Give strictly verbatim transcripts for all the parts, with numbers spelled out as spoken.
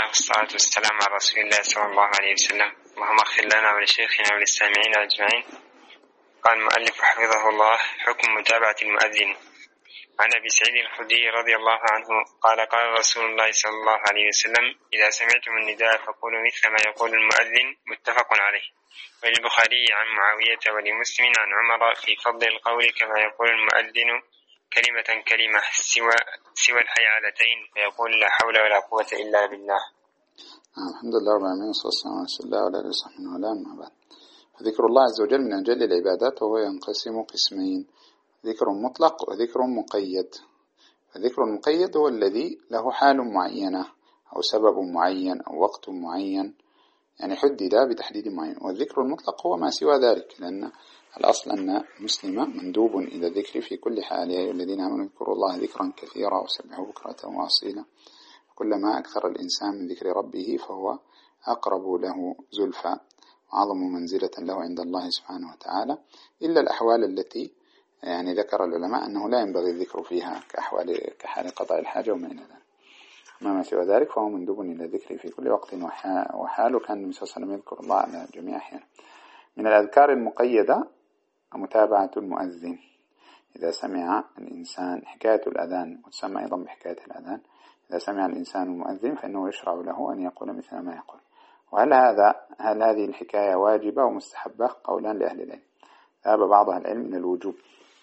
الله والصلاة والسلام على رسول الله صلى الله عليه وسلم. اللهم اغفر لنا ولشيخنا وللسامعين أجمعين. قال المؤلف حفظه الله: حكم متابعة المؤذن. عن أبي سعيد الخدري رضي الله عنه قال: قال رسول الله صلى الله عليه وسلم: إذا سمعتم النداء فقولوا مثل ما يقول المؤذن. متفق عليه. وللبخاري عن معاوية ولمسلم عن عمر في فضل القول كما يقول المؤذن كلمة كلمة سوى سوى الحيعلتين فيقول لا حول ولا قوة إلا بالله. الحمد لله رب العالمين والصلاة والسلام على رسول الله وعلى آله وصحبه وسلم. أما بعد، فذكر الله عز وجل من أجل العبادات، وهو ينقسم قسمين: ذكر مطلق وذكر مقيد. فالذكر المقيد هو الذي له حال معينة أو سبب معين أو وقت معين، يعني حدد بتحديد معين. والذكر المطلق هو ما سوى ذلك، لأن الأصل أن المسلم مندوب إلى الذكر في كل حال. يا أيها الذين آمنوا اذكروا الله ذكرا كثيرا وسبحوه بكرة وأصيلا. كلما أكثر الإنسان من ذكر ربه فهو أقرب له زلفى وأعظم منزلة له عند الله سبحانه وتعالى، إلا الأحوال التي يعني ذكر العلماء أنه لا ينبغي الذكر فيها كأحوال كحال قضاء الحاجة وما إلى ذلك. ما سوى ذلك فهو مندوب إلى الذكر في كل وقت وحال. وكان النبي صلى الله عليه وسلم يذكر الله على جميع أحيانه. من الأذكار المقيدة متابعة المؤذن. إذا سمع الإنسان حكاية الأذان، وتسمى أيضا بحكاية الأذان، إذا سمع الإنسان المؤذن فإنه يشرع له أن يقول مثل ما يقول. وهل هذا هل هذه الحكاية واجبة ومستحبة؟ قولان لأهل العلم. ذهب بعض أهل العلم إلى الوجوب،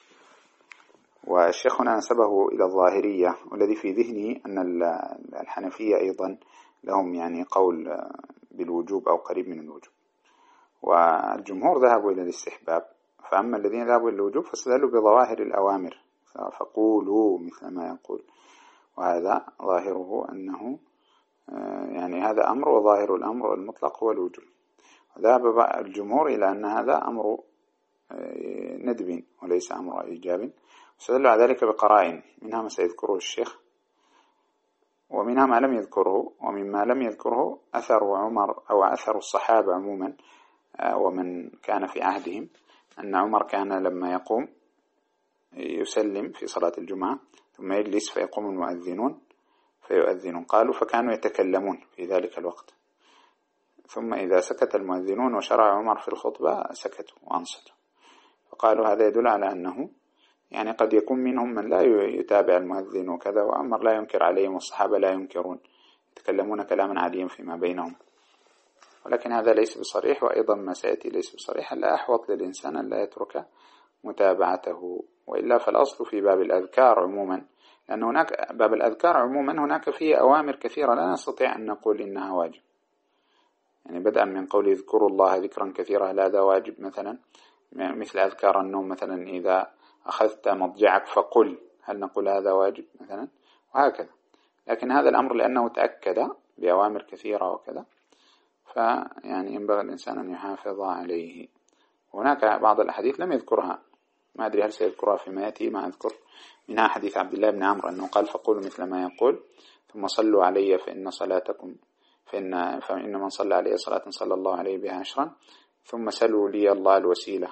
والشيخ هنا نسبه إلى الظاهرية، والذي في ذهني أن الحنفية أيضا لهم يعني قول بالوجوب أو قريب من الوجوب، والجمهور ذهبوا إلى الاستحباب. فأما الذين ذهبوا إلى الوجوب فاستدلوا بظواهر الأوامر، فقولوا مثل ما يقول، وهذا ظاهره أنه يعني هذا أمر، وظاهر الأمر المطلق هو الوجوب. ذهب الجمهور إلى أن هذا أمر ندب وليس أمر إيجاب، واستدلوا على ذلك بقرائن، منها ما سيذكره الشيخ ومنها ما لم يذكره. ومما لم يذكره أثر عمر أو أثر الصحابة عموما ومن كان في عهدهم، أن عمر كان لما يقوم يسلم في صلاة الجمعة ثم يجلس فيقوم المؤذنون فيؤذنون. قالوا فكانوا يتكلمون في ذلك الوقت، ثم إذا سكت المؤذنون وشرع عمر في الخطبة سكتوا وأنصتوا. فقالوا هذا يدل على أنه يعني قد يكون منهم من لا يتابع المؤذن وكذا، وعمر لا ينكر عليهم والصحابة لا ينكرون، يتكلمون كلاما عاديا فيما بينهم. ولكن هذا ليس بصريح، وأيضا ما سيأتي ليس بصريح. لا أحوط للإنسان أن لا يترك متابعته، وإلا فالأصل في باب الأذكار عموما، لأن هناك باب الأذكار عموما هناك فيه أوامر كثيرة لا نستطيع أن نقول إنها واجب، يعني بدءا من قول اذكروا الله ذكرا كثيرا، هذا واجب مثلا، مثل أذكار النوم مثلا إذا أخذت مضجعك فقل، هل نقول هذا واجب مثلا؟ وهكذا. لكن هذا الأمر لأنه تأكد بأوامر كثيرة وكذا، فيعني ينبغي الإنسان أن يحافظ عليه. هناك بعض الأحاديث لم يذكرها، ما أدري هل سيذكرها فيما يأتي، ما أذكر. منها حديث عبد الله بن عمرو أنه قال فقولوا مثل ما يقول ثم صلوا علي فإن صلاتكم فإن, فإن من صلى عليه صلاة صلى الله عليه بها عشرا ثم سلوا لي الله الوسيلة.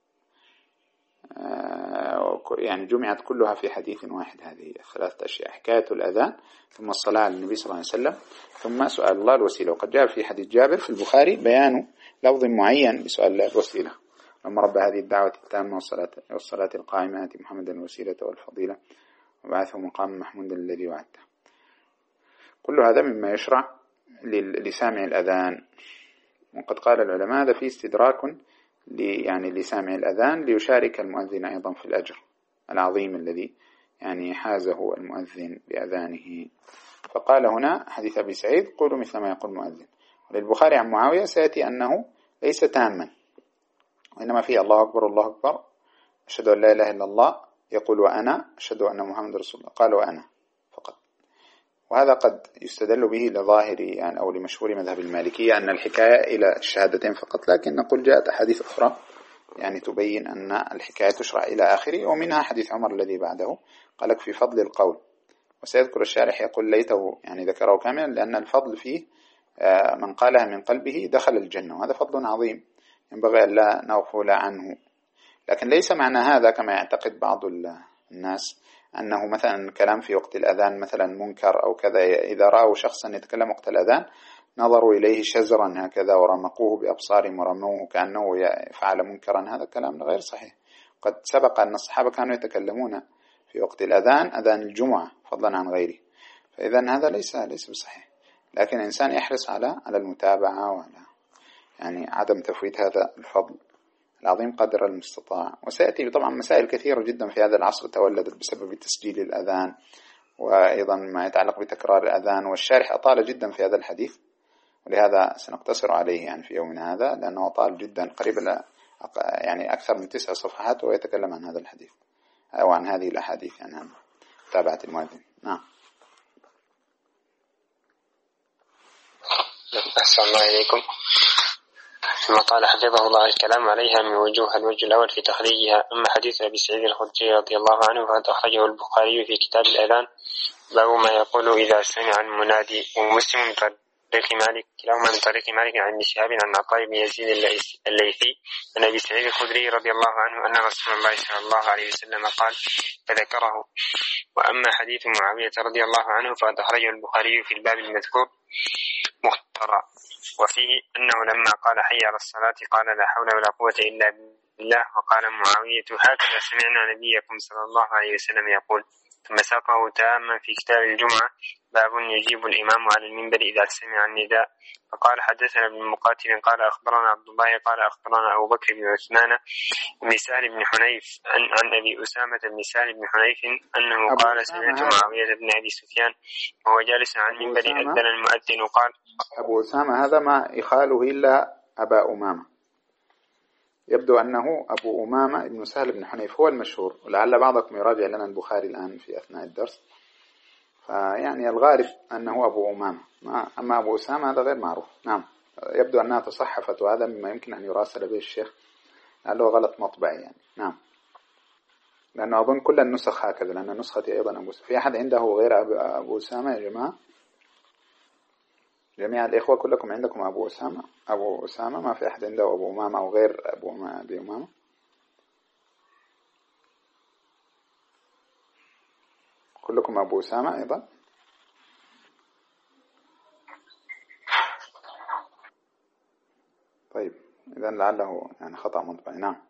يعني جمعت كلها في حديث واحد هذه ثلاثة أشياء: حكاية الأذان، ثم الصلاة على النبي صلى الله عليه وسلم، ثم سؤال الله الوسيلة. وقد جاء في حديث جابر في البخاري بيان لفظ معين بسؤال الله الوسيلة: لما رب هذه الدعوة التامة والصلاة, والصلاة القائمة آتِ محمدا الوسيلة والفضيلة وبعثه مقام محمود الذي وعدته. كل هذا مما يشرع لسامع الأذان. وقد قال العلماء هذا فيه استدراك يعني لسامع الأذان ليشارك المؤذن أيضا في الأجر العظيم الذي يعني حازه المؤذن بأذانه. فقال هنا حديث أبي سعيد قولوا مثل ما يقول المؤذن. وللبخاري عن معاوية سيأتي أنه ليس تاما، وإنما فيه الله أكبر الله أكبر أشهد أن لا إله إلا الله، يقول وأنا أشهد أن محمد رسول الله، قال وأنا فقط. وهذا قد يستدل به لظاهر يعني أو لمشهور مذهب المالكية أن الحكاية إلى الشهادتين فقط، لكن نقول جاءت أحاديث أخرى يعني تبين أن الحكاية تشرع إلى آخره. ومنها حديث عمر الذي بعده قالك في فضل القول، وسيذكر الشارح يقول ليته يعني ذكره كاملا، لأن الفضل فيه من قالها من قلبه دخل الجنة، وهذا فضل عظيم ينبغي أن لا نغفل عنه. لكن ليس معنى هذا كما يعتقد بعض الناس أنه مثلا كلام في وقت الأذان مثلا منكر أو كذا، إذا رأوا شخصا يتكلم وقت الأذان نظروا إليه شزرا هكذا ورمقوه بأبصارهم ورموه كأنه فعل منكرا، هذا كلام غير صحيح. قد سبق أن الصحابة كانوا يتكلمون في وقت الأذان، أذان الجمعة فضلا عن غيره، فإذا هذا ليس ليس بصحيح. لكن الإنسان يحرص على على المتابعة وعلى يعني عدم تفويت هذا الفضل العظيم قدر المستطاع. وسيأتي طبعا مسائل كثيرة جدا في هذا العصر تولدت بسبب تسجيل الأذان، وأيضا ما يتعلق بتكرار الأذان، والشارح أطال جدا في هذا الحديث، ولهذا سنقتصر عليه يعني في يومنا هذا، لأنه طال جدا قريبا يعني أكثر من تسع صفحات ويتكلم عن هذا الحديث أو عن هذه الأحاديث يعني عن متابعة المؤذن. نعم. أحسن الله إليكم. ثم قال حفظه الله الكلام عليها من وجوه. الوجه الأول في تخريجها: أما حديث أبي سعيد الخدري رضي الله عنه فقد أخرجه البخاري في كتاب الأذان باب ما يقول إذا سمع المنادي، ومسلم من طريق مالك كلاهما من طريق مالك عن ابن شهاب عن عطاء بن يزيد الليثي عن أبي سعيد الخدري رضي الله عنه أن رسول الله صلى الله عليه وسلم قال فذكره. وأما حديث معاوية رضي الله عنه فقد أخرجه البخاري في الباب المذكور مختصرا، وفيه أنه لما قال حي على الصلاة قال لا حول ولا قوة إلا بالله، وقال معاوية هكذا سمعنا نبيكم صلى الله عليه وسلم يقول. ثم ساقه تاما في كتاب الجمعة باب يجيب الإمام على المنبر إذا سمع النداء. فقال حدثنا ابن مقاتل قال أخبرنا عبد الله قال أخبرنا أبو بكر بن عثمان بن سهل بن حنيف عن, عن أبي أسامة بن سهل بن حنيف أنه قال سمعت معاوية بن أبي سفيان وهو جالس عن المنبر أذن المؤذن قال. أبو أسامة هذا ما يخاله إلا أبا أمامة، يبدو أنه أبو أمامة بن سهل بن حنيف هو المشهور، ولعل بعضكم يراجع لنا البخاري الآن في أثناء الدرس، فيعني الغالب أنه أبو أمامة، أما أبو أسامة هذا غير معروف. نعم، يبدو أنها تصحفت، وهذا مما يمكن أن يراسل به الشيخ لعله غلط مطبعي يعني. نعم، لأنه أظن كل النسخ هكذا، لأن نسختي أيضا أبو أسامة. في أحد عنده غير أبو أسامة يا جماعة؟ جميع الإخوة كلكم عندكم أبو أسامة؟ أبو أسامة ما في أحد عنده أبو أمامة أو غير أبو أمامة؟ كلكم أبو أسامة أيضا؟ طيب إذن لعله يعني خطأ مطبعي. نعم.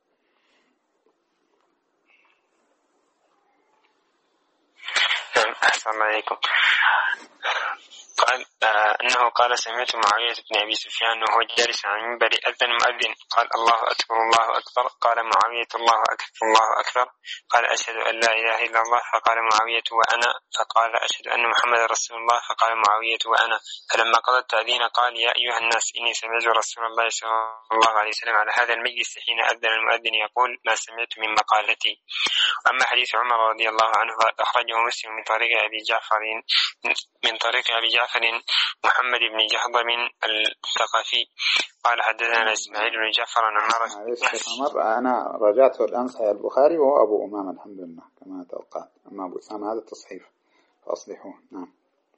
أحسن الله عليكم. قال آه أنه قال سمعت معاوية بن أبي سفيان وهو جالس على المنبر أذن مؤذن قال الله أكبر الله أكبر. قال معاوية الله أكبر الله أكبر. قال أشهد أن لا إله إلا الله. فقال معاوية وأنا. فقال أشهد أن محمد رسول الله. فقال معاوية وأنا. فلما قضى التأذين قال يا أيها الناس إني سمعت رسول الله صلى الله عليه وسلم على هذا المجلس حين أذن المؤذن يقول ما سمعت من مقالتي. أما حديث عمر رضي الله عنه أخرجه مسلم من طريق أبي جعفر من طريق أبي جعفر محمد بن جهضم الثقفي قال حدثنا إسماعيل بن جعفر عن عمر. أنا رجعته الآن صحيح البخاري وهو أبو أمامة الحمد لله كما توقعت، أما أبو أسامة هذا التصحيف فأصلحوه. نعم.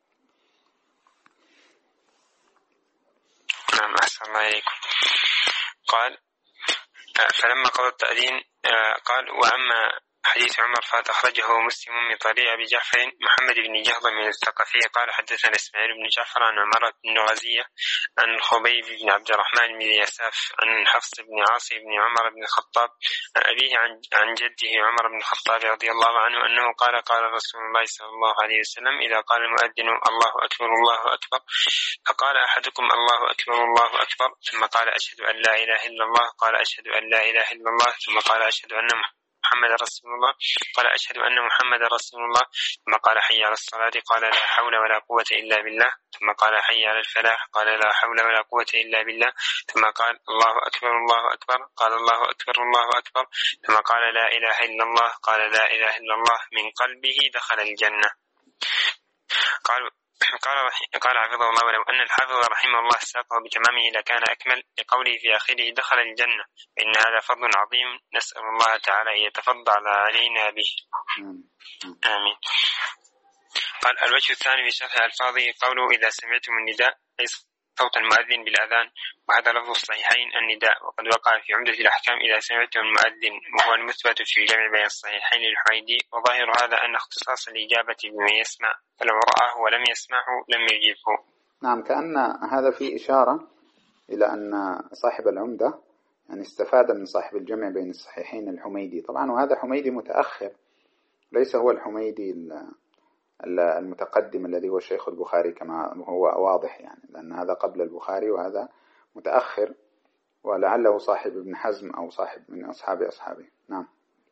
نعم أحسن الله إليكم. قال فلما قضى التأذين قال وأما حديث عمر فقد أخرجه مسلم من طريق أبي جعفر محمد بن جهضم من الثقفي قال حدثنا إسماعيل بن جعفر عن عمر بن غزية عن خبيب بن عبد الرحمن بن يساف عن حفص بن عاصم بن عمر بن الخطاب عن أبيه عن, عن جده عمر بن الخطاب رضي الله عنه أنه قال قال رسول الله صلى الله عليه وسلم إذا قال المؤذن الله أكبر الله أكبر فقال أحدكم الله أكبر الله أكبر ثم قال أشهد أن لا إله إلا الله قال أشهد أن لا إله إلا الله ثم قال أشهد أن محمد رسول الله قال أشهد أن محمد رسول الله ثم قال حي على الصلاة قال لا حول ولا قوة إلا بالله ثم قال حي على الفلاح قال لا حول ولا قوة إلا بالله ثم قال الله أكبر الله أكبر قال الله أكبر الله أكبر ثم قال لا إله إلا الله قال لا إله إلا الله من قلبه دخل الجنة. قال قال قال حفظه الله ولو أن الحافظ رحمه الله ساقه بتمامه لكان أكمل لقوله في آخره دخل الجنة، إن هذا فضل عظيم نسأل الله تعالى أن يتفضل علينا به. آمين. قال الوجه الثاني في شرح ألفاظه قوله إذا سمعتم النداء أي صوت المؤذن بالأذان، وهذا لفظ الصحيحين النداء. وقد وقع في عمدة الأحكام إذا سمعتم المؤذن، وهو المثبت في الجمع بين الصحيحين للحميدي. وظاهر هذا أن اختصاص الإجابة بمن يسمع، فلو رآه ولم يسمعه لم يجيبه. نعم، كأن هذا فيه إشارة إلى أن صاحب العمدة يعني استفاد من صاحب الجمع بين الصحيحين الحميدي طبعا، وهذا حميدي متأخر، ليس هو الحميدي المتقدم الذي هو الشيخ البخاري كما هو واضح يعني، لأن هذا قبل البخاري وهذا متأخر، ولعله صاحب ابن حزم أو صاحب من أصحاب أصحابه. نعم،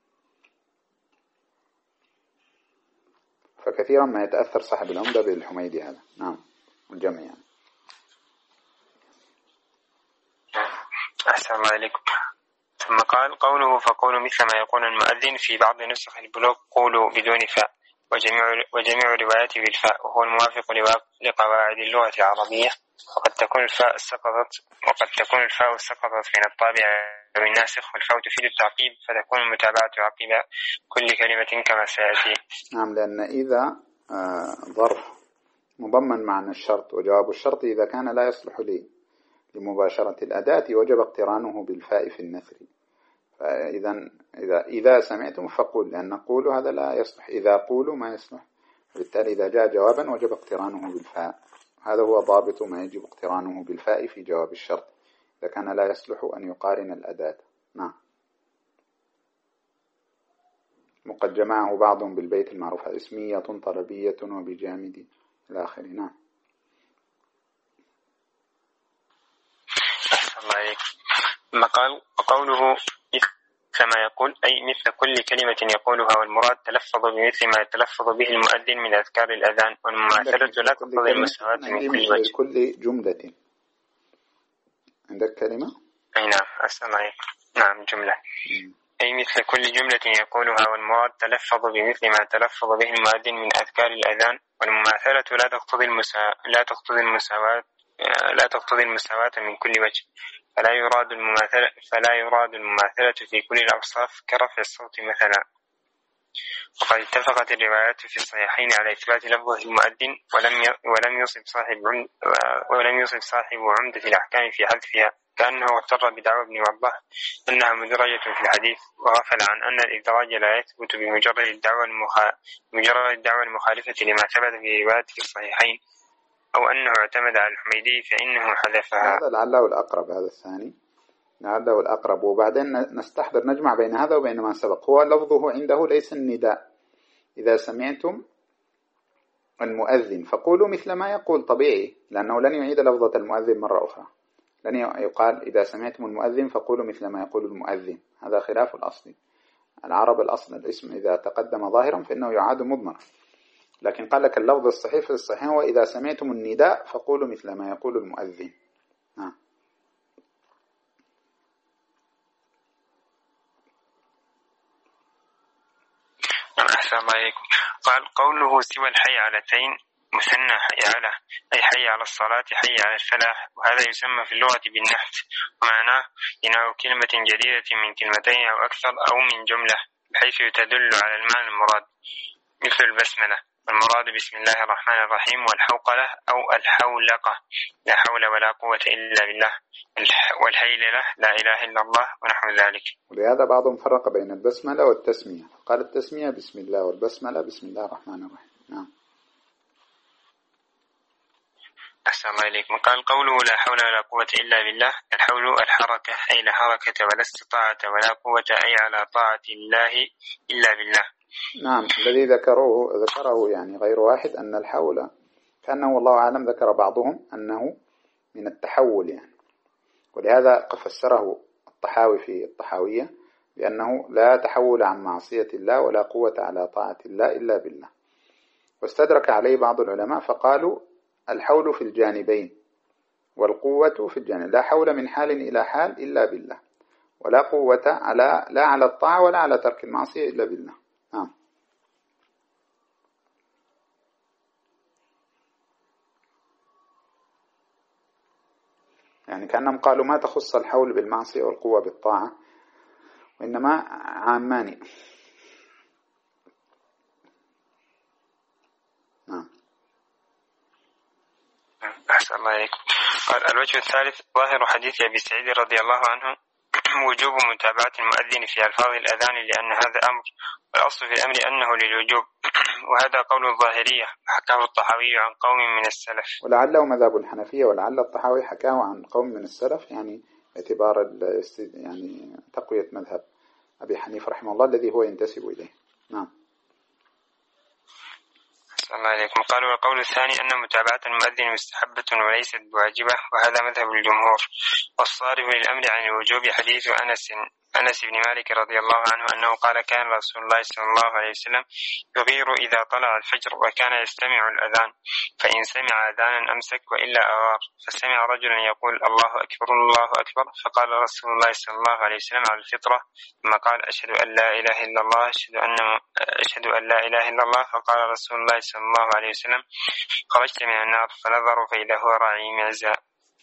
فكثيرا ما يتأثر صاحب العمدة بالحميدي هذا. نعم، الجمع يعني. أحسن الله عليكم. ثم قال قوله فقولوا مثل ما يقول المؤذن، في بعض نسخ البلوغ قولوا بدون فاء، وجميع, وجميع رواياته بالفاء، وهو الموافق لقواعد اللغة العربية. وقد تكون الفاء سقطت وقد تكون الفاء سقطت من الطابع أو الناسخ، والفاء تفيد التعقيب، فتكون المتابعة عقب كل كلمة كما سيأتي. نعم، لأن إذا ظرف مضمن معنى الشرط، وجواب الشرط إذا كان لا يصلح لي لمباشرة الأداة وجب اقترانه بالفاء في النثر. فإذا إذا إذا سمعتم فقول، لأن قولوا هذا لا يصلح، إذا قولوا ما يصلح، بالتالي إذا جاء جوابا وجب اقترانه بالفاء. هذا هو ضابط ما يجب اقترانه بالفاء في جواب الشرط، إذا كان لا يصلح أن يقارن الأداة. نعم، وقد جمعه بعضهم بالبيت المعروف اسمية طلبية وبجامد إلى آخره. نعم. الله عليك. ثم قال وقوله كما يقول أي مثل كل كلمة يقولها، والمراد تلفظ بمثل ما يتلفظ به المؤذن من أذكار الأذان، والمماثلة لا تقتضي المساواة من كل وجه. كل جملة عندك كلمة؟ أي نعم، أحسن الله عليك. نعم، جملة. م. أي مثل كل جملة يقولها، والمراد تلفظ بمثل ما تلفظ به المؤذن من أذكار الأذان، والمماثلة لا تقتضي المساواة لا تقتضي المساواة لا تقتضي المساواة من كل وجه، فلا يراد المماثلة فلا يراد المماثلة في كل الأوصاف كرفع الصوت مثلا. وقد اتفقت الروايات في الصحيحين على إثبات لفظه المؤذن، ولم ولم يصب صاحب ولم يصب صاحب عمدة الأحكام في حذفها، كأنه اغتر بدعوى ابن وضح أنها مدرجة في الحديث، وغفل عن أن الإدراج لا يثبت بمجرد الدعوى المخ... بمجرد الدعوى المخالفة لما ثبت في روايات الصحيحين، أو أنه اعتمد على الحميدي فإنه حذفها. هذا لعله الأقرب، هذا الثاني لعله الأقرب. وبعدين نستحضر نجمع بين هذا وبين ما سبق. هو لفظه عنده ليس النداء، إذا سمعتم المؤذن فقولوا مثل ما يقول، طبيعي، لأنه لن يعيد لفظة المؤذن مرة أخرى، لن يقال إذا سمعتم المؤذن فقولوا مثل ما يقول المؤذن، هذا خلاف الأصل. العرب الأصل الاسم إذا تقدم ظاهرا فإنه يعاد مضمرا، لكن قال لك اللفظ الصحيح في الصحيح وإذا سمعتم النداء فقولوا مثل ما يقول المؤذن. ها. أحسن الله عليكم. قال قوله سوى الحي علتين مثنى حي على، أي حي على الصلاة حي على الفلاح، وهذا يسمى في اللغة بالنحت، ومعناه بناء كلمة جديدة من كلمتين أو أكثر أو من جملة بحيث تدل على المعنى المراد، مثل البسملة، والمراد بسم الله الرحمن الرحيم، والحوقلة أو الحولقة لا حول ولا قوة إلا بالله، والهيللة لا إله إلا الله، ونحو ذلك. ولهذا بعضهم فرق بين البسملة والتسمية، قال التسمية بسم الله والبسملة بسم الله الرحمن الرحيم. نعم. أحسن الله إليكم. قال قوله لا حول ولا قوة إلا بالله، الحول الحركة، أي لا حركة ولا استطاعة ولا قوة، أي على طاعة الله إلا بالله. نعم، الذي ذكروه ذكره يعني غير واحد أن الحول كأنه والله أعلم ذكر بعضهم أنه من التحول يعني، ولهذا فسره الطحاوي في الطحاوية بأنه لا تحول عن معصية الله ولا قوة على طاعة الله إلا بالله. واستدرك عليه بعض العلماء فقالوا الحول في الجانبين والقوة في الجانب، لا حول من حال إلى حال إلا بالله، ولا قوة على لا على الطاعة ولا على ترك المعصية إلا بالله. نعم. يعني كأنهم قالوا ما تخص الحول بالمعصية والقوة بالطاعة، وإنما عامان. نعم. أحسن الله عليكم. قال الوجه الثالث ظاهر حديث أبي سعيد رضي الله عنه وجوب متابعة المؤذن في ألفاظ الأذان لأن هذا أمر، والأصل في الأمر أنه للوجوب، وهذا قول الظاهرية حكاه الطحاوي عن قوم من السلف، ولعله مذهب الحنفية، ولعل الطحاوي حكاه عن قوم من السلف، يعني اعتبار يعني تقوية مذهب أبي حنيفة رحمه الله الذي هو ينتسب إليه. نعم. صلى الله عليكم. قالوا القول الثاني أن متابعة المؤذن مستحبة وليست بواجبة، وهذا مذهب الجمهور، والصارف للأمر عن الوجوب حديث أنس أنس بن مالك رضي الله عنه أنه قال كان رسول الله صلى الله عليه وسلم يغير إذا طلع الفجر وكان يستمع الأذان، فإن سمع أذانا أمسك وإلا أغار، فسمع رجلا يقول الله أكبر الله أكبر، فقال رسول الله صلى الله عليه وسلم على الفطرة، ثم قال أشهد أن لا إله إلا الله أشهد أن أشهد أن لا إله إلا الله، فقال رسول الله صلى الله عليه وسلم خرجت من النار، فنظروا فإذا هو راعي معزاء.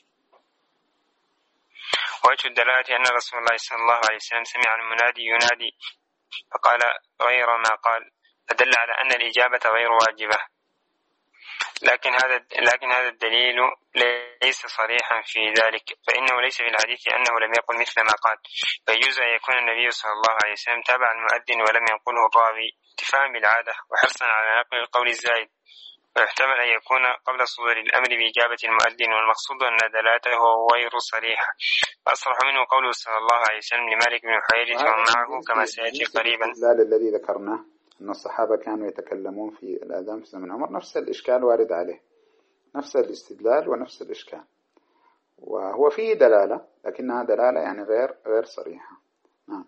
وجه الدلالة أن رسول الله صلى الله عليه وسلم سمع المنادي ينادي فقال غير ما قال، فدل على أن الإجابة غير واجبة، لكن هذا لكن هذا الدليل ليس صريحا في ذلك، فإنه ليس في الحديث أنه لم يقل مثل ما قال، فيجوز أن يكون النبي صلى الله عليه وسلم تابع المؤذن ولم ينقله الراوي اتفاقا بالعادة وحرصا على نقل القول الزائد، ويحتمل أن يكون قبل صدور الأمر بإجابة المؤذن، والمقصود أن دلالته غير صريحة، وأصرح منه قوله صلى الله عليه وسلم لمالك بن حويرث ومعه كما سيأتي قريبا. الذي ذكرناه أن الصحابة كانوا يتكلمون في الأذان في زمن عمر، نفس الإشكال وارد عليه، نفس الاستدلال ونفس الإشكال، وهو فيه دلالة لكنها دلالة يعني غير غير صريحة. نعم.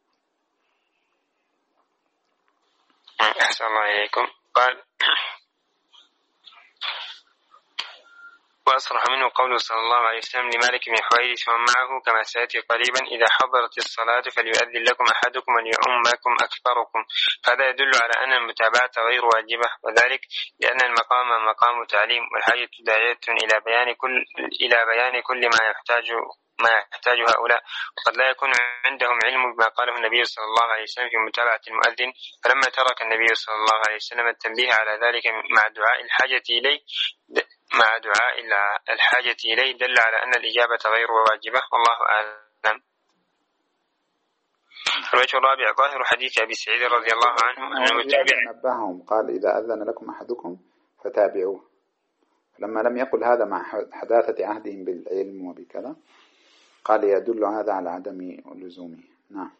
أحسن الله إليكم. قال وأصرح منه قوله صلى الله عليه وسلم لمالك بن حويرث ومعه كما سيأتي قريبا إذا حضرت الصلاة فليؤذن لكم أحدكم وليؤمكم أكثركم، فهذا يدل على أن المتابعة غير واجبة، وذلك لأن المقام مقام تعليم، والحاجة داعية إلى بيان كل إلى بيان كل ما يحتاج ما يحتاج هؤلاء، وقد لا يكون عندهم علم بما قاله النبي صلى الله عليه وسلم في متابعة المؤذن، فلما ترك النبي صلى الله عليه وسلم التنبيه على ذلك مع دعاء الحاجة إليه مع دعاء الحاجة إليه دل على أن الإجابة غير واجبة، والله أعلم. الوجه الرابع ظاهر حديث أبي سعيد رضي الله عنه أن المتابع نبههم قال إذا أذن لكم أحدكم فتابعوه، لما لم يقل هذا مع حداثة عهدهم بالعلم وبكذا قال يدل هذا على عدم لزومه. نعم.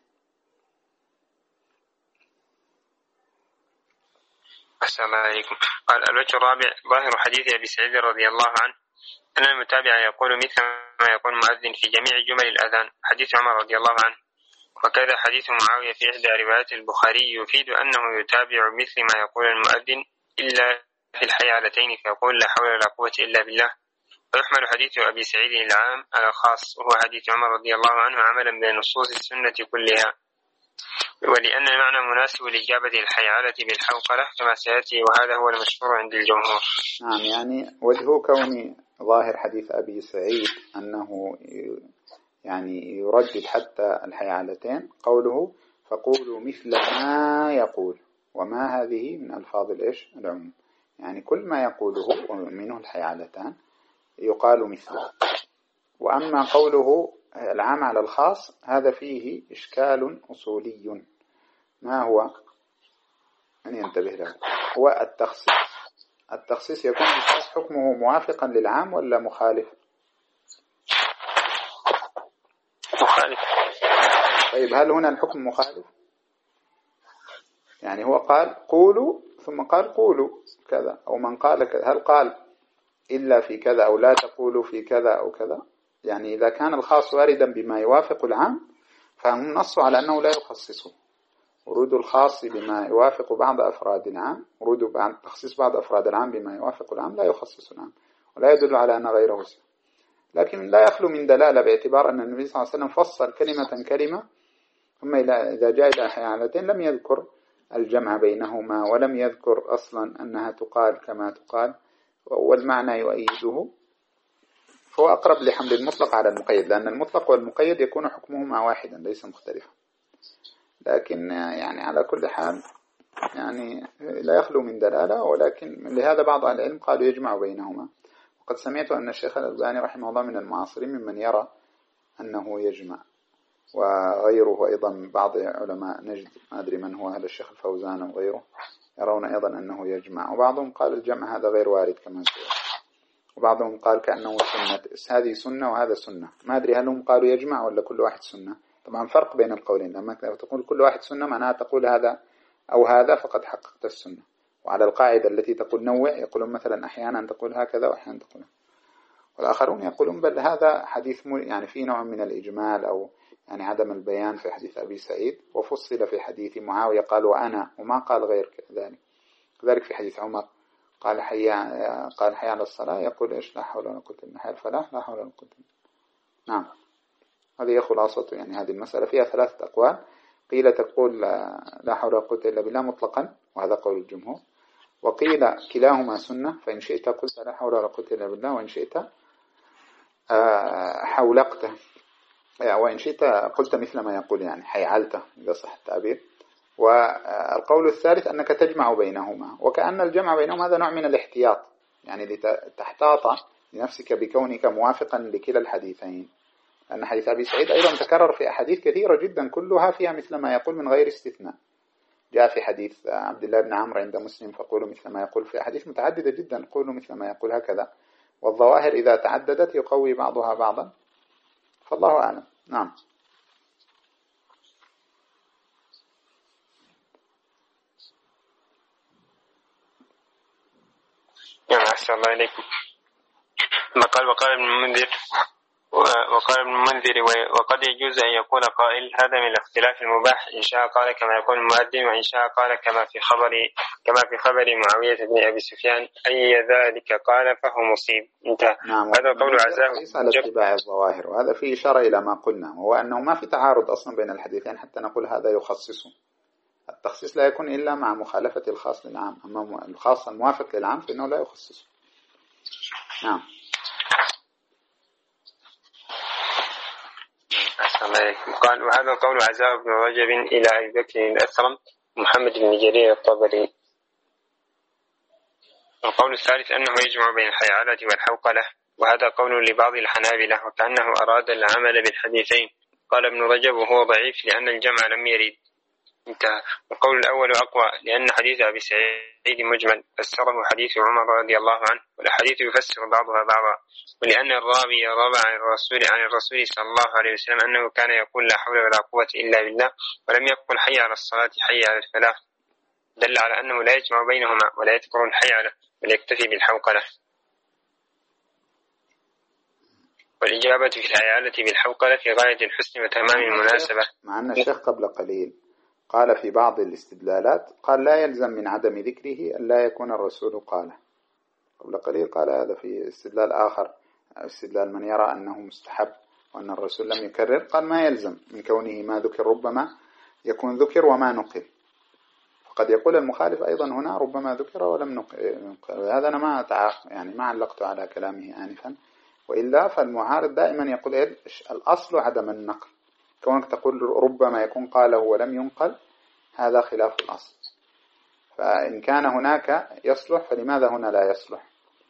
أحسن الله عليكم. قال الوجه الرابع ظاهر حديث أبي سعيد رضي الله عنه أن المتابع يقول مثل ما يقول المؤذن في جميع جمل الأذان، حديث عمر رضي الله عنه، وكذا حديث معاوية في إحدى روايات البخاري يفيد أنه يتابع مثل ما يقول المؤذن إلا في الحيالتين فيقول لا حول ولا قوة إلا بالله. ويحمل حديث أبي سعيد العام على الخاص، وهو حديث عمر رضي الله عنه عملا بنصوص السنة كلها، ولأن المعنى مناسب لإجابة الحيالة بالحوقلة كما سيأتي، وهذا هو المشهور عند الجمهور. نعم، يعني وجه كون ظاهر حديث أبي سعيد أنه يعني يردد حتى الحيالتين قوله فقولوا مثل ما يقول، وما هذه من ألفاظ الإيش العموم، يعني كل ما يقوله منه الحيالتان يقال مثله. وأما قوله العام على الخاص هذا فيه إشكال أصولي، ما هو أن ينتبه له، هو التخصيص. التخصيص يكون حكمه موافقا للعام ولا مخالف؟ مخالف. طيب هل هنا الحكم مخالف؟ يعني هو قال قولوا ثم قال قولوا كذا، أو من قال كذا، هل قال إلا في كذا أو لا تقولوا في كذا أو كذا؟ يعني إذا كان الخاص واردا بما يوافق العام فهم نصوا على أنه لا يخصصه. ورود الخاص بما يوافق بعض أفراد العام، ورود بعض تخصيص بعض أفراد العام بما يوافق العام لا يخصص العام، ولا يدل على أن غيره سوى. لكن لا يخلو من دلالة باعتبار أن النبي صلى الله عليه وسلم فصل كلمة كلمة، ثم إذا جاء إلى حيالتين لم يذكر الجمع بينهما، ولم يذكر أصلا أنها تقال كما تقال، والمعنى يؤيده، فهو أقرب لحمل المطلق على المقيد، لأن المطلق والمقيد يكون حكمهما واحدا ليس مختلفا. لكن يعني على كل حال يعني لا يخلو من دلالة، ولكن لهذا بعض العلم قالوا يجمع بينهما، وقد سمعت أن الشيخ الألباني رحمه الله من المعاصرين ممن يرى أنه يجمع، وغيره أيضا بعض علماء نجد، ما أدري من هو، هذا الشيخ الفوزان أو غيره، يرون أيضا أنه يجمع. وبعضهم قال الجمع هذا غير وارد كما سيأتي، وبعضهم قال كأنه سنة، هذه سنة وهذا سنة. ما أدري هل هم قالوا يجمع ولا كل واحد سنة. طبعا فرق بين القولين، لما تقول كل واحد سنة معناها تقول هذا أو هذا فقد حققت السنة. وعلى القاعدة التي تقول نوع يقولون مثلا أحيانا تقول هكذا وأحيانا تقول، والآخرون يقولون بل هذا حديث يعني فيه نوع من الإجمال أو يعني عدم البيان في حديث أبي سعيد، وفصل في حديث معاوية قال وأنا، وما قال غير ذلك. كذلك في حديث عمر قال حي قال حي على الصلاة، يقول إيش؟ لا حول ولا قوة إلا بالله. حي الفلاح، لا حول ولا قوة. نعم، هذه خلاصة يعني هذه المسألة. فيها ثلاثة أقوال، قيل تقول لا حول ولا قوة إلا بالله مطلقا، وهذا قول الجمهور، وقيل كلاهما سنة، فإن شئت قلت لا حول ولا قوة إلا بالله، وإن شئت حولقته، وإن شئت قلت مثل ما يقول يعني حيعلته إذا صح التعبير. والقول الثالث أنك تجمع بينهما، وكأن الجمع بينهما هذا نوع من الاحتياط، يعني لتحتاط لنفسك بكونك موافقا لكلا الحديثين. أن حديث أبي سعيد أيضا تكرر في أحاديث كثيرة جدا كلها فيها مثل ما يقول من غير استثناء. جاء في حديث عبد الله بن عمرو عند مسلم فقولوا مثل ما يقول، في أحاديث متعددة جدا قولوا مثل ما يقول هكذا. والظواهر إذا تعددت يقوي بعضها بعضا، فالله أعلم. نعم. نعم، أحسن الله إليكم. قال وقال ابن المنذر وقال ابن المنذر وقد يجوز أن يكون قائل هذا من الاختلاف المباح، إن شاء قال كما يقول المؤذن، وإن شاء قال كما في خبر كما في خبر معاوية بن أبي سفيان أي ذلك قال فهو مصيب. انتهى. نعم. هذا قول عزاه ليس على اتباع الظواهر، وهذا فيه إشارة إلى ما قلنا، وهو أنه ما في تعارض أصلا بين الحديثين حتى نقول هذا يخصصه. التخصيص لا يكون إلا مع مخالفة الخاص للعام، أما الخاص الموافق للعام فإنه لا يخصصه. نعم. قال وهذا قول عزاء بن رجب إلى أبي بكر الأثرم محمد بن جرير الطبري. القول الثالث أنه يجمع بين الحيعلة والحوقلة، وهذا قول لبعض الحنابلة، وكأنه أراد العمل بالحديثين. قال ابن رجب وهو ضعيف لأن الجمع لم يرد. انتهى. القول الأول أقوى لأن حديث أبي سعيد مجمل، فسره حديث عمر رضي الله عنه، والحديث يفسر بعضها بعضا، ولأن الراوي روى عن الرسول عن الرسول صلى الله عليه وسلم أنه كان يقول لا حول ولا قوة إلا بالله، ولم يقل حي على الصلاة حي على الفلاح، دل على أنه لا يجمع بينهما ولا يذكر الحي على، بل يكتفي بالحوقلة. والإجابة في الحيالة بالحوقلة في غاية الحسن وتمام المناسبة. مع أن الشيخ قبل قليل قال في بعض الاستدلالات قال لا يلزم من عدم ذكره أن لا يكون الرسول قاله. قبل قليل قال هذا في استدلال آخر، استدلال من يرى أنه مستحب وأن الرسول لم يكرر، قال ما يلزم من كونه ما ذكر، ربما يكون ذكر وما نقل. فقد يقول المخالف أيضا هنا ربما ذكر ولم نقل. هذا أنا ما يعني ما علقت على كلامه آنفا، وإلا فالمعارض دائما يقول الأصل عدم النقل. كونك تقول ربما يكون قاله ولم ينقل هذا خلاف الأصل، فإن كان هناك يصلح فلماذا هنا لا يصلح؟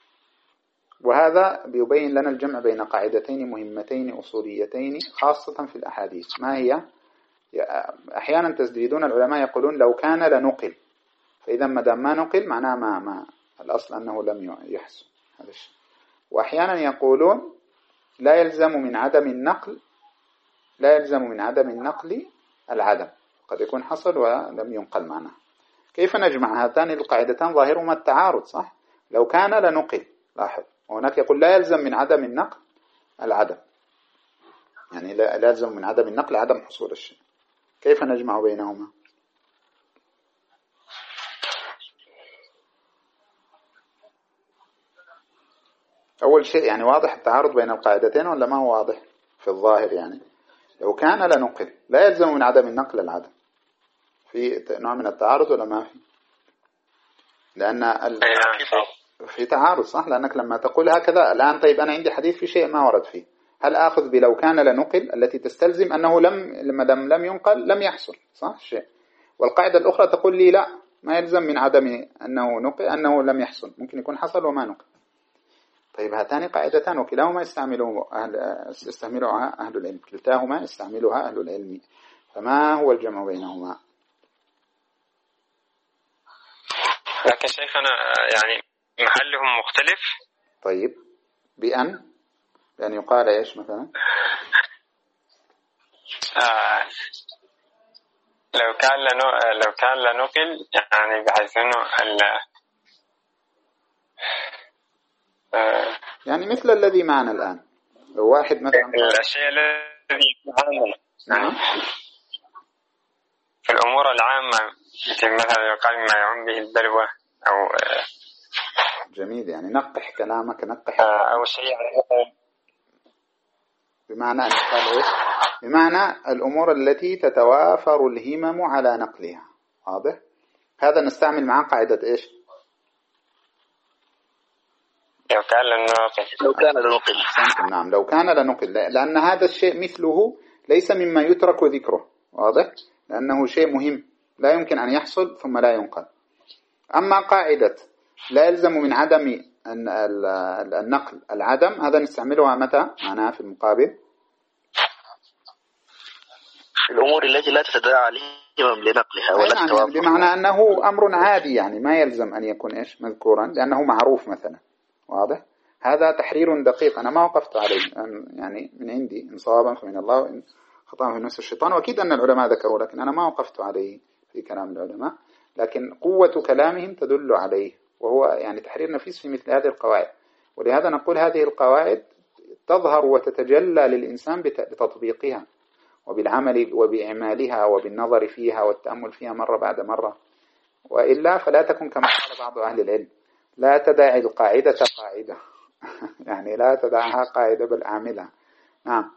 وهذا بيبين لنا الجمع بين قاعدتين مهمتين أصوليتين خاصة في الأحاديث. ما هي؟ أحيانا تزديدون العلماء يقولون لو كان لنقل، فإذا ما دام ما نقل معناه ما, ما الأصل أنه لم يحصل هذا الشيء. وأحيانا يقولون لا يلزم من عدم النقل لا يلزم من عدم النقل العدم، قد يكون حصل ولم ينقل معناه. كيف نجمع هاتان القاعدتان؟ ظاهرهما التعارض صح؟ لو كان لنقل، لاحظ هناك يقول لا يلزم من عدم النقل العدم، يعني لا يلزم من عدم النقل عدم حصول الشيء. كيف نجمع بينهما؟ أول شيء يعني واضح التعارض بين القاعدتين ولا ما هو واضح في الظاهر؟ يعني لو كان لنقل لا يلزم من عدم النقل العدم، في نوع من التعارض ولا ما في؟ لأن ال... في تعارض صح، لأنك لما تقول هكذا الآن طيب أنا عندي حديث في شيء ما ورد فيه، هل آخذ بلو كان لنقل التي تستلزم أنه لم لما دام لم ينقل لم يحصل صح شيء، والقاعدة الأخرى تقول لي لا ما يلزم من عدم أنه نقل أنه لم يحصل، ممكن يكون حصل وما نقل. طيب هاتان قاعدتان وكلاهما يستعملوا أهل يستعملها أهل العلم، كلتاهما يستعملها أهل العلم، فما هو الجمع بينهما؟ لكن شيخنا يعني محلهم مختلف. طيب بأن بأن يقال إيش مثلا؟ آه لو كان لنو لو كان لنقل يعني بحيث إنه آه يعني مثل الذي معنا الآن، لو واحد مثلا الأشياء الذي معنا نعم في الأمور العامة مثل مثلا يقال ما يعم به البلوى أو آه جميل، يعني نقح كلامك نقح آه أو شيء بمعنى أن يقال إيش؟ بمعنى الأمور التي تتوافر الهمم على نقلها، واضح؟ هذا نستعمل معه قاعدة إيش؟ لو كان لنقل لو كان لنقل نعم لو كان لنقل، لأن هذا الشيء مثله ليس مما يترك ذكره، واضح؟ لأنه شيء مهم لا يمكن أن يحصل ثم لا ينقل. أما قاعدة لا يلزم من عدم النقل العدم، هذا نستعملها متى؟ معناها في المقابل الأمور التي لا تتداعى الهمم لنقلها ولا يعني تتوافر، بمعنى أنه أمر عادي يعني ما يلزم أن يكون إيش مذكورا لأنه معروف مثلا، واضح؟ هذا تحرير دقيق أنا ما وقفت عليه يعني من عندي، إن صوابا فمن الله وإن خطأ في نفس الشيطان، وأكيد أن العلماء ذكروا لكن أنا ما وقفت عليه في كلام العلماء، لكن قوة كلامهم تدل عليه، وهو يعني تحرير نفيس في مثل هذه القواعد. ولهذا نقول هذه القواعد تظهر وتتجلى للإنسان بتطبيقها وبالعمل وبإعمالها وبالنظر فيها والتأمل فيها مرة بعد مرة، وإلا فلا تكن كما قال بعض أهل العلم لا تدع القاعدة قاعدة يعني لا تدعها قاعدة بل أعملها. نعم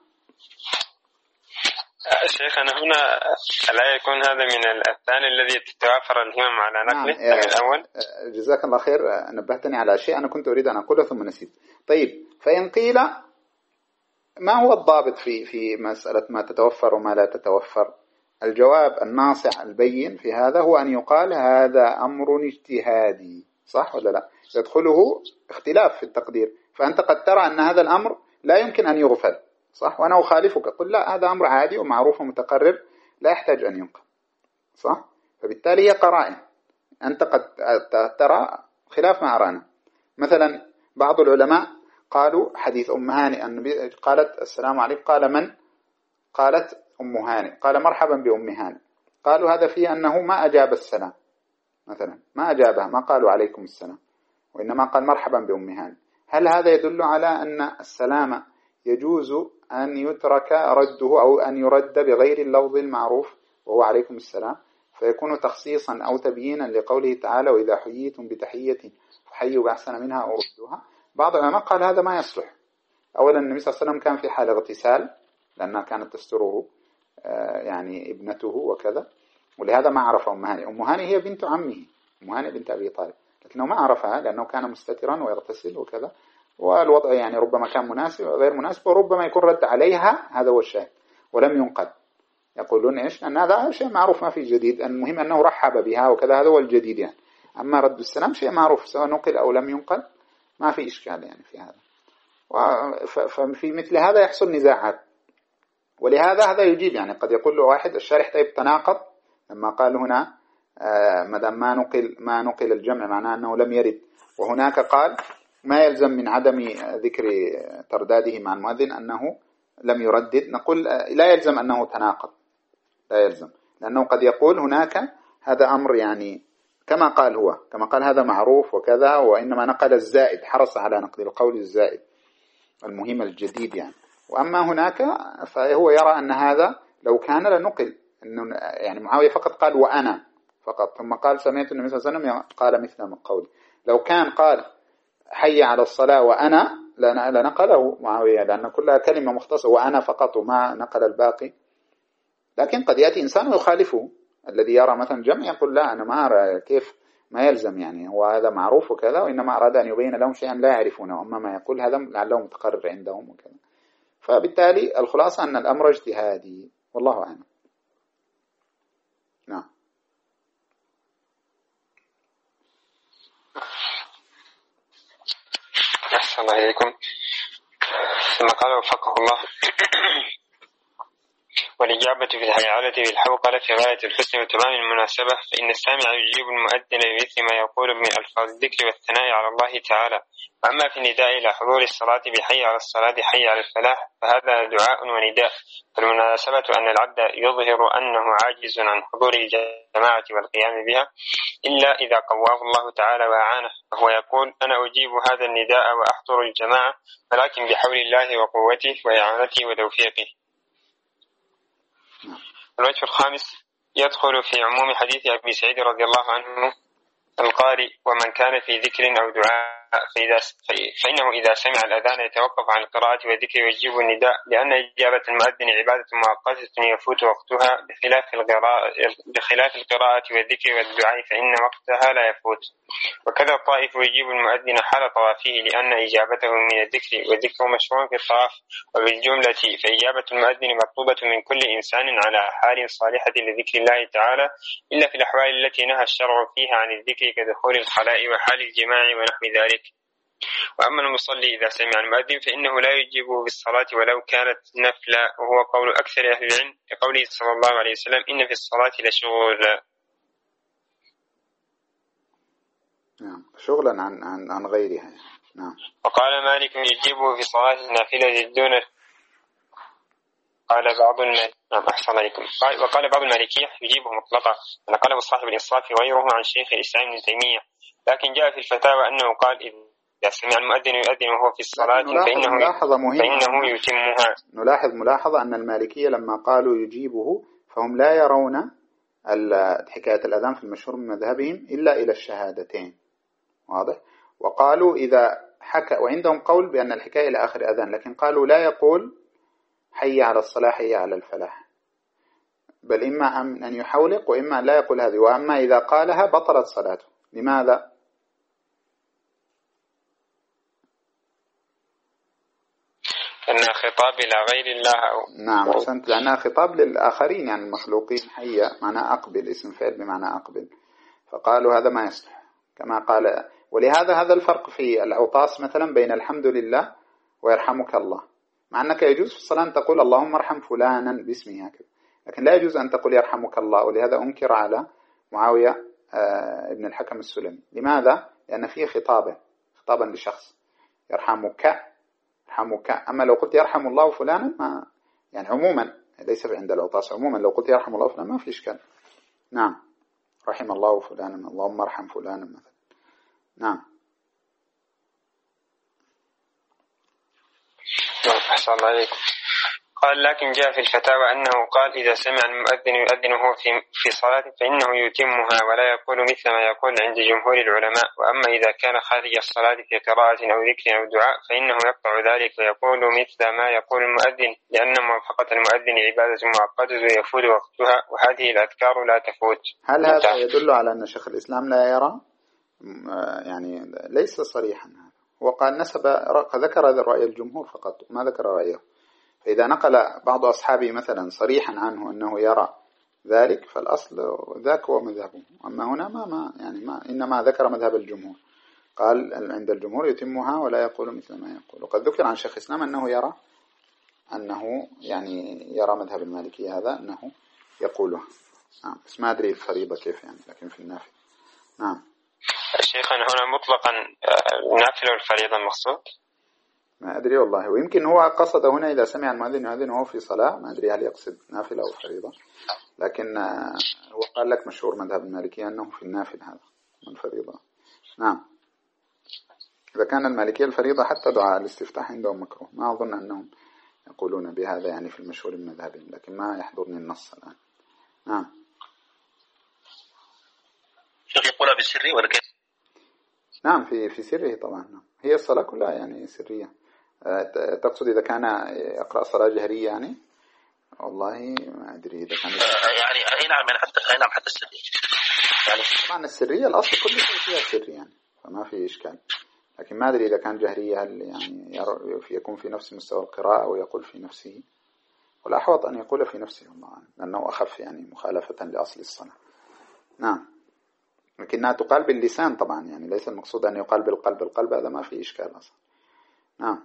شيخنا هنا لا يكون هذا من الثاني الذي تتوافر الهمم على نقله نعم. من الأول. جزاك الله خير، نبهتني على شيء أنا كنت أريد أن أقوله ثم نسيت. طيب فإن قيل ما هو الضابط في في مسألة ما تتوفر وما لا تتوفر؟ الجواب الناصع البين في هذا هو أن يقال هذا أمر اجتهادي، صح ولا لا؟ يدخله اختلاف في التقدير، فأنت قد ترى أن هذا الأمر لا يمكن أن يغفل، صح؟ وأنا أخالفك قل لا هذا أمر عادي ومعروف ومتقرر لا يحتاج أن ينقل، صح؟ فبالتالي هي قرائن، أنت قد ترى خلاف ما أرانا. مثلا بعض العلماء قالوا حديث أم هانئ النبي قالت السلام عليكم، قال من؟ قالت أم هانئ، قال مرحبا بأم هانئ، قالوا هذا فيه أنه ما أجاب السلام مثلا، ما أجابها، ما قالوا عليكم السلام، وإنما قال مرحبا بأم هانئ. هل هذا يدل على أن السلام يجوز أن يترك رده أو أن يرد بغير اللفظ المعروف وهو عليكم السلام، فيكون تخصيصا أو تبيينا لقوله تعالى وإذا حييتم بتحية فحيوا بأحسن منها أو ردوها؟ بعض العلماء قال هذا ما يصلح. أولا النبي صلى الله عليه وسلم كان في حال اغتسال لأنها كانت تستره يعني ابنته وكذا، ولهذا ما عرف أم هانئ. أم هانئ هي بنت عمه، أم هانئ بنت أبي طالب، لكنه ما عرفها لأنه كان مستترا ويغتسل وكذا، والوضع يعني ربما كان مناسب وغير مناسب، وربما يكون رد عليها، هذا هو الشاهد، ولم ينقل. يقولون إيش أن هذا شيء معروف ما في جديد، المهم أنه رحب بها وكذا، هذا هو الجديد يعني. أما رد السلام شيء معروف سواء نقل أو لم ينقل، ما في إشكال يعني في هذا. ففي مثل هذا يحصل نزاعات، ولهذا هذا يجيب يعني قد يقول له واحد الشارح طيب تناقض لما قال هنا مدام ما نقل ما نقل الجمع معناه أنه لم يرد، وهناك قال ما يلزم من عدم ذكر ترداده مع المؤذن أنه لم يردد. نقول لا يلزم أنه تناقض، لا يلزم، لأنه قد يقول هناك هذا أمر يعني كما قال هو كما قال هذا معروف وكذا، وإنما نقل الزائد، حرص على نقل القول الزائد المهم الجديد يعني. وأما هناك فهو يرى أن هذا لو كان لنقل، إنه يعني معاوية فقط قال وأنا فقط، ثم قال سمعت النبي صلى الله عليه وسلم قال مثل ما قولي. لو كان قال حي على الصلاة وأنا لنقله معاوية، لأن كلها كلمة مختصرة وأنا فقط وما نقل الباقي. لكن قد يأتي إنسان ويخالفه الذي يرى مثلا جمع يقول لا أنا ما أرى كيف، ما يلزم يعني هو هذا معروف وكذا، وإنما أراد أن يبين لهم شيئا لا يعرفونه، أما ما يقول هذا لعله متقرر عندهم وكذا. فبالتالي الخلاصة أن الأمر اجتهادي والله أعلم. نعم. أحسن أحسن الله إليكم. ثم قال وفقه الله: والإجابة في الحيعلة بالحوقلة في غاية الحسن وتمام المناسبة، فإن السامع يجيب المؤذن بمثل ما يقول من ألفاظ الذكر والثناء على الله تعالى. أما في النداء إلى حضور الصلاة بحي على الصلاة حي على الفلاح فهذا دعاء ونداء، فالمناسبة أن العبد يظهر أنه عاجز عن حضور الجماعة والقيام بها إلا إذا قواه الله تعالى وأعانه، فهو يقول: أنا أجيب هذا النداء وأحضر الجماعة، ولكن بحول الله وقوته وإعانته وتوفيقه. الوجه الخامس يدخل في عموم حديث أبي سعيد رضي الله عنه القارئ: ومن كان في ذكر أو دعاء فإنه إذا سمع الأذان يتوقف عن القراءة والذكر ويجيب النداء، لأن إجابة المؤذن عبادة مؤقتة يفوت وقتها، بخلاف القراءة, بخلاف القراءة والذكر والدعاء فإن وقتها لا يفوت. وكذا الطائف يجيب المؤذن حال طوافه، لأن إجابته من الذكر، والذكر مشروع في الطواف. وبالجملة فإجابة المؤذن مطلوبة من كل إنسان على حال صالحة لذكر الله تعالى، إلا في الأحوال التي نهى الشرع فيها عن الذكر كدخول الخلاء وحال الجماع ونحو ذلك. وأما المصلي إذا سمع المؤذن فإنه لا يجيبه بالصلاة ولو كانت نفلا، وهو قول أكثر أهل العلم كقوله صلى الله عليه وسلم: إن في الصلاة لشغل. نعم، شغلا عن عن عن غيرها. نعم. وقال مالك: يجيبه في صلاة النافلة دون. قال بعض المالك نعم أحسن عليكم. وقال بعض المالكية يجيبه مطلقا، ونقله صاحب الإنصاف وغيره عن شيخ الإسلام ابن تيمية، لكن جاء في الفتاوى أنه قال: إذا سمع المؤذن يؤذن وهو في الصلاة فإنه, فإنه يتمها. نلاحظ ملاحظة أن المالكية لما قالوا يجيبه فهم لا يرون حكاية الأذان في المشهور من مذهبهم إلا إلى الشهادتين، واضح؟ وقالوا إذا حكى، وعندهم قول بأن الحكاية إلى آخر أذان، لكن قالوا لا يقول حي على الصلاة حي على الفلاح، بل إما أن يحولق وإما لا يقول هذه، وأما إذا قالها بطلت صلاته. لماذا؟ أنها خطاب إلى غير الله أو نعم أحسنت، لأنها خطاب للآخرين يعني المخلوقين. حي معنى أقبل، اسم فعل بمعنى أقبل، فقالوا هذا ما يصلح كما قال. ولهذا هذا الفرق في الأوطاس مثلا بين الحمد لله ويرحمك الله، مع أنك يجوز في الصلاة أن تقول اللهم ارحم فلانا باسمه هكذا، لكن لا يجوز أن تقول يرحمك الله. ولهذا أنكر على معاوية ابن الحكم السلمي. لماذا؟ لأن فيه خطابا خطابا لشخص، يرحمك يرحمك. أما لو قلت يرحم الله فلانا ما يعني عموما، ليس عند الأوطاس، عموما لو قلت يرحم الله فلانا ما في إشكال. نعم، رحم الله فلانا، اللهم ارحم فلانا مثلا. نعم. أحسن الله عليكم. قال: لكن جاء في الفتاوى أنه قال: إذا سمع المؤذن يؤذن وهو في في صلاة فإنه يتمها ولا يقول مثل ما يقول عند جمهور العلماء. وأما إذا كان خارج الصلاة في قراءة أو ذكر أو دعاء فإنه يقطع ذلك ويقول مثل ما يقول المؤذن، لأن موافقة المؤذن عبادة مؤقتة يفوت وقتها، وهذه الأذكار لا تفوت. هل هذا يدل على أن شيخ الإسلام لا يرى؟ يعني ليس صريحا هذا، وقال نسب ذكر هذا رأي الجمهور فقط ما ذكر رأيه. فإذا نقل بعض أصحابه مثلا صريحا عنه أنه يرى ذلك فالأصل ذاك هو مذهبه. أما هنا ما, ما يعني ما إنما ذكر مذهب الجمهور، قال عند الجمهور يتمها ولا يقول مثل ما يقول. وقد ذكر عن شيخ الإسلام أنه يرى أنه يعني يرى مذهب المالكية هذا أنه يقولها. نعم، بس ما أدري الفريضة كيف يعني، لكن في النافل. نعم. الشيخ هنا مطلقا النافل والفريضة المقصود؟ ما أدري والله، ويمكن هو قصد هنا إذا سمع المؤذن يؤذن وهو في صلاة، ما أدري هل يقصد نافلة أو فريضة، لكن هو قال لك مشهور مذهب المالكية أنه في النافل هذا من فريضة. نعم. إذا كان المالكية الفريضة حتى دعاء الاستفتاح عندهم مكروه، ما أظن أنهم يقولون بهذا يعني في المشهور من مذهبهم، لكن ما يحضرني النص الآن. نعم. شيخ يقولها بالسري ولا كيف؟ نعم، في في سره طبعا. نعم. هي الصلاة كلها يعني سرية. تقصد إذا كان يقرأ صلاة جهرية يعني؟ والله ما أدري إذا كان يعني أي نعم يعني حتى أي نعم حتى السرية يعني طبعا السرية الأصل كل شيء فيها سر يعني، فما في إشكال، لكن ما أدري إذا كان جهرية هل يعني يكون في نفس مستوى القراءة أو يقول في نفسه، والأحوط أن يقول في نفسه والله، لأنه أخف يعني مخالفة لأصل الصلاة. نعم، لكنها تقال باللسان طبعا، يعني ليس المقصود أن يقال بالقلب، القلب هذا ما في إشكال أصلا. نعم.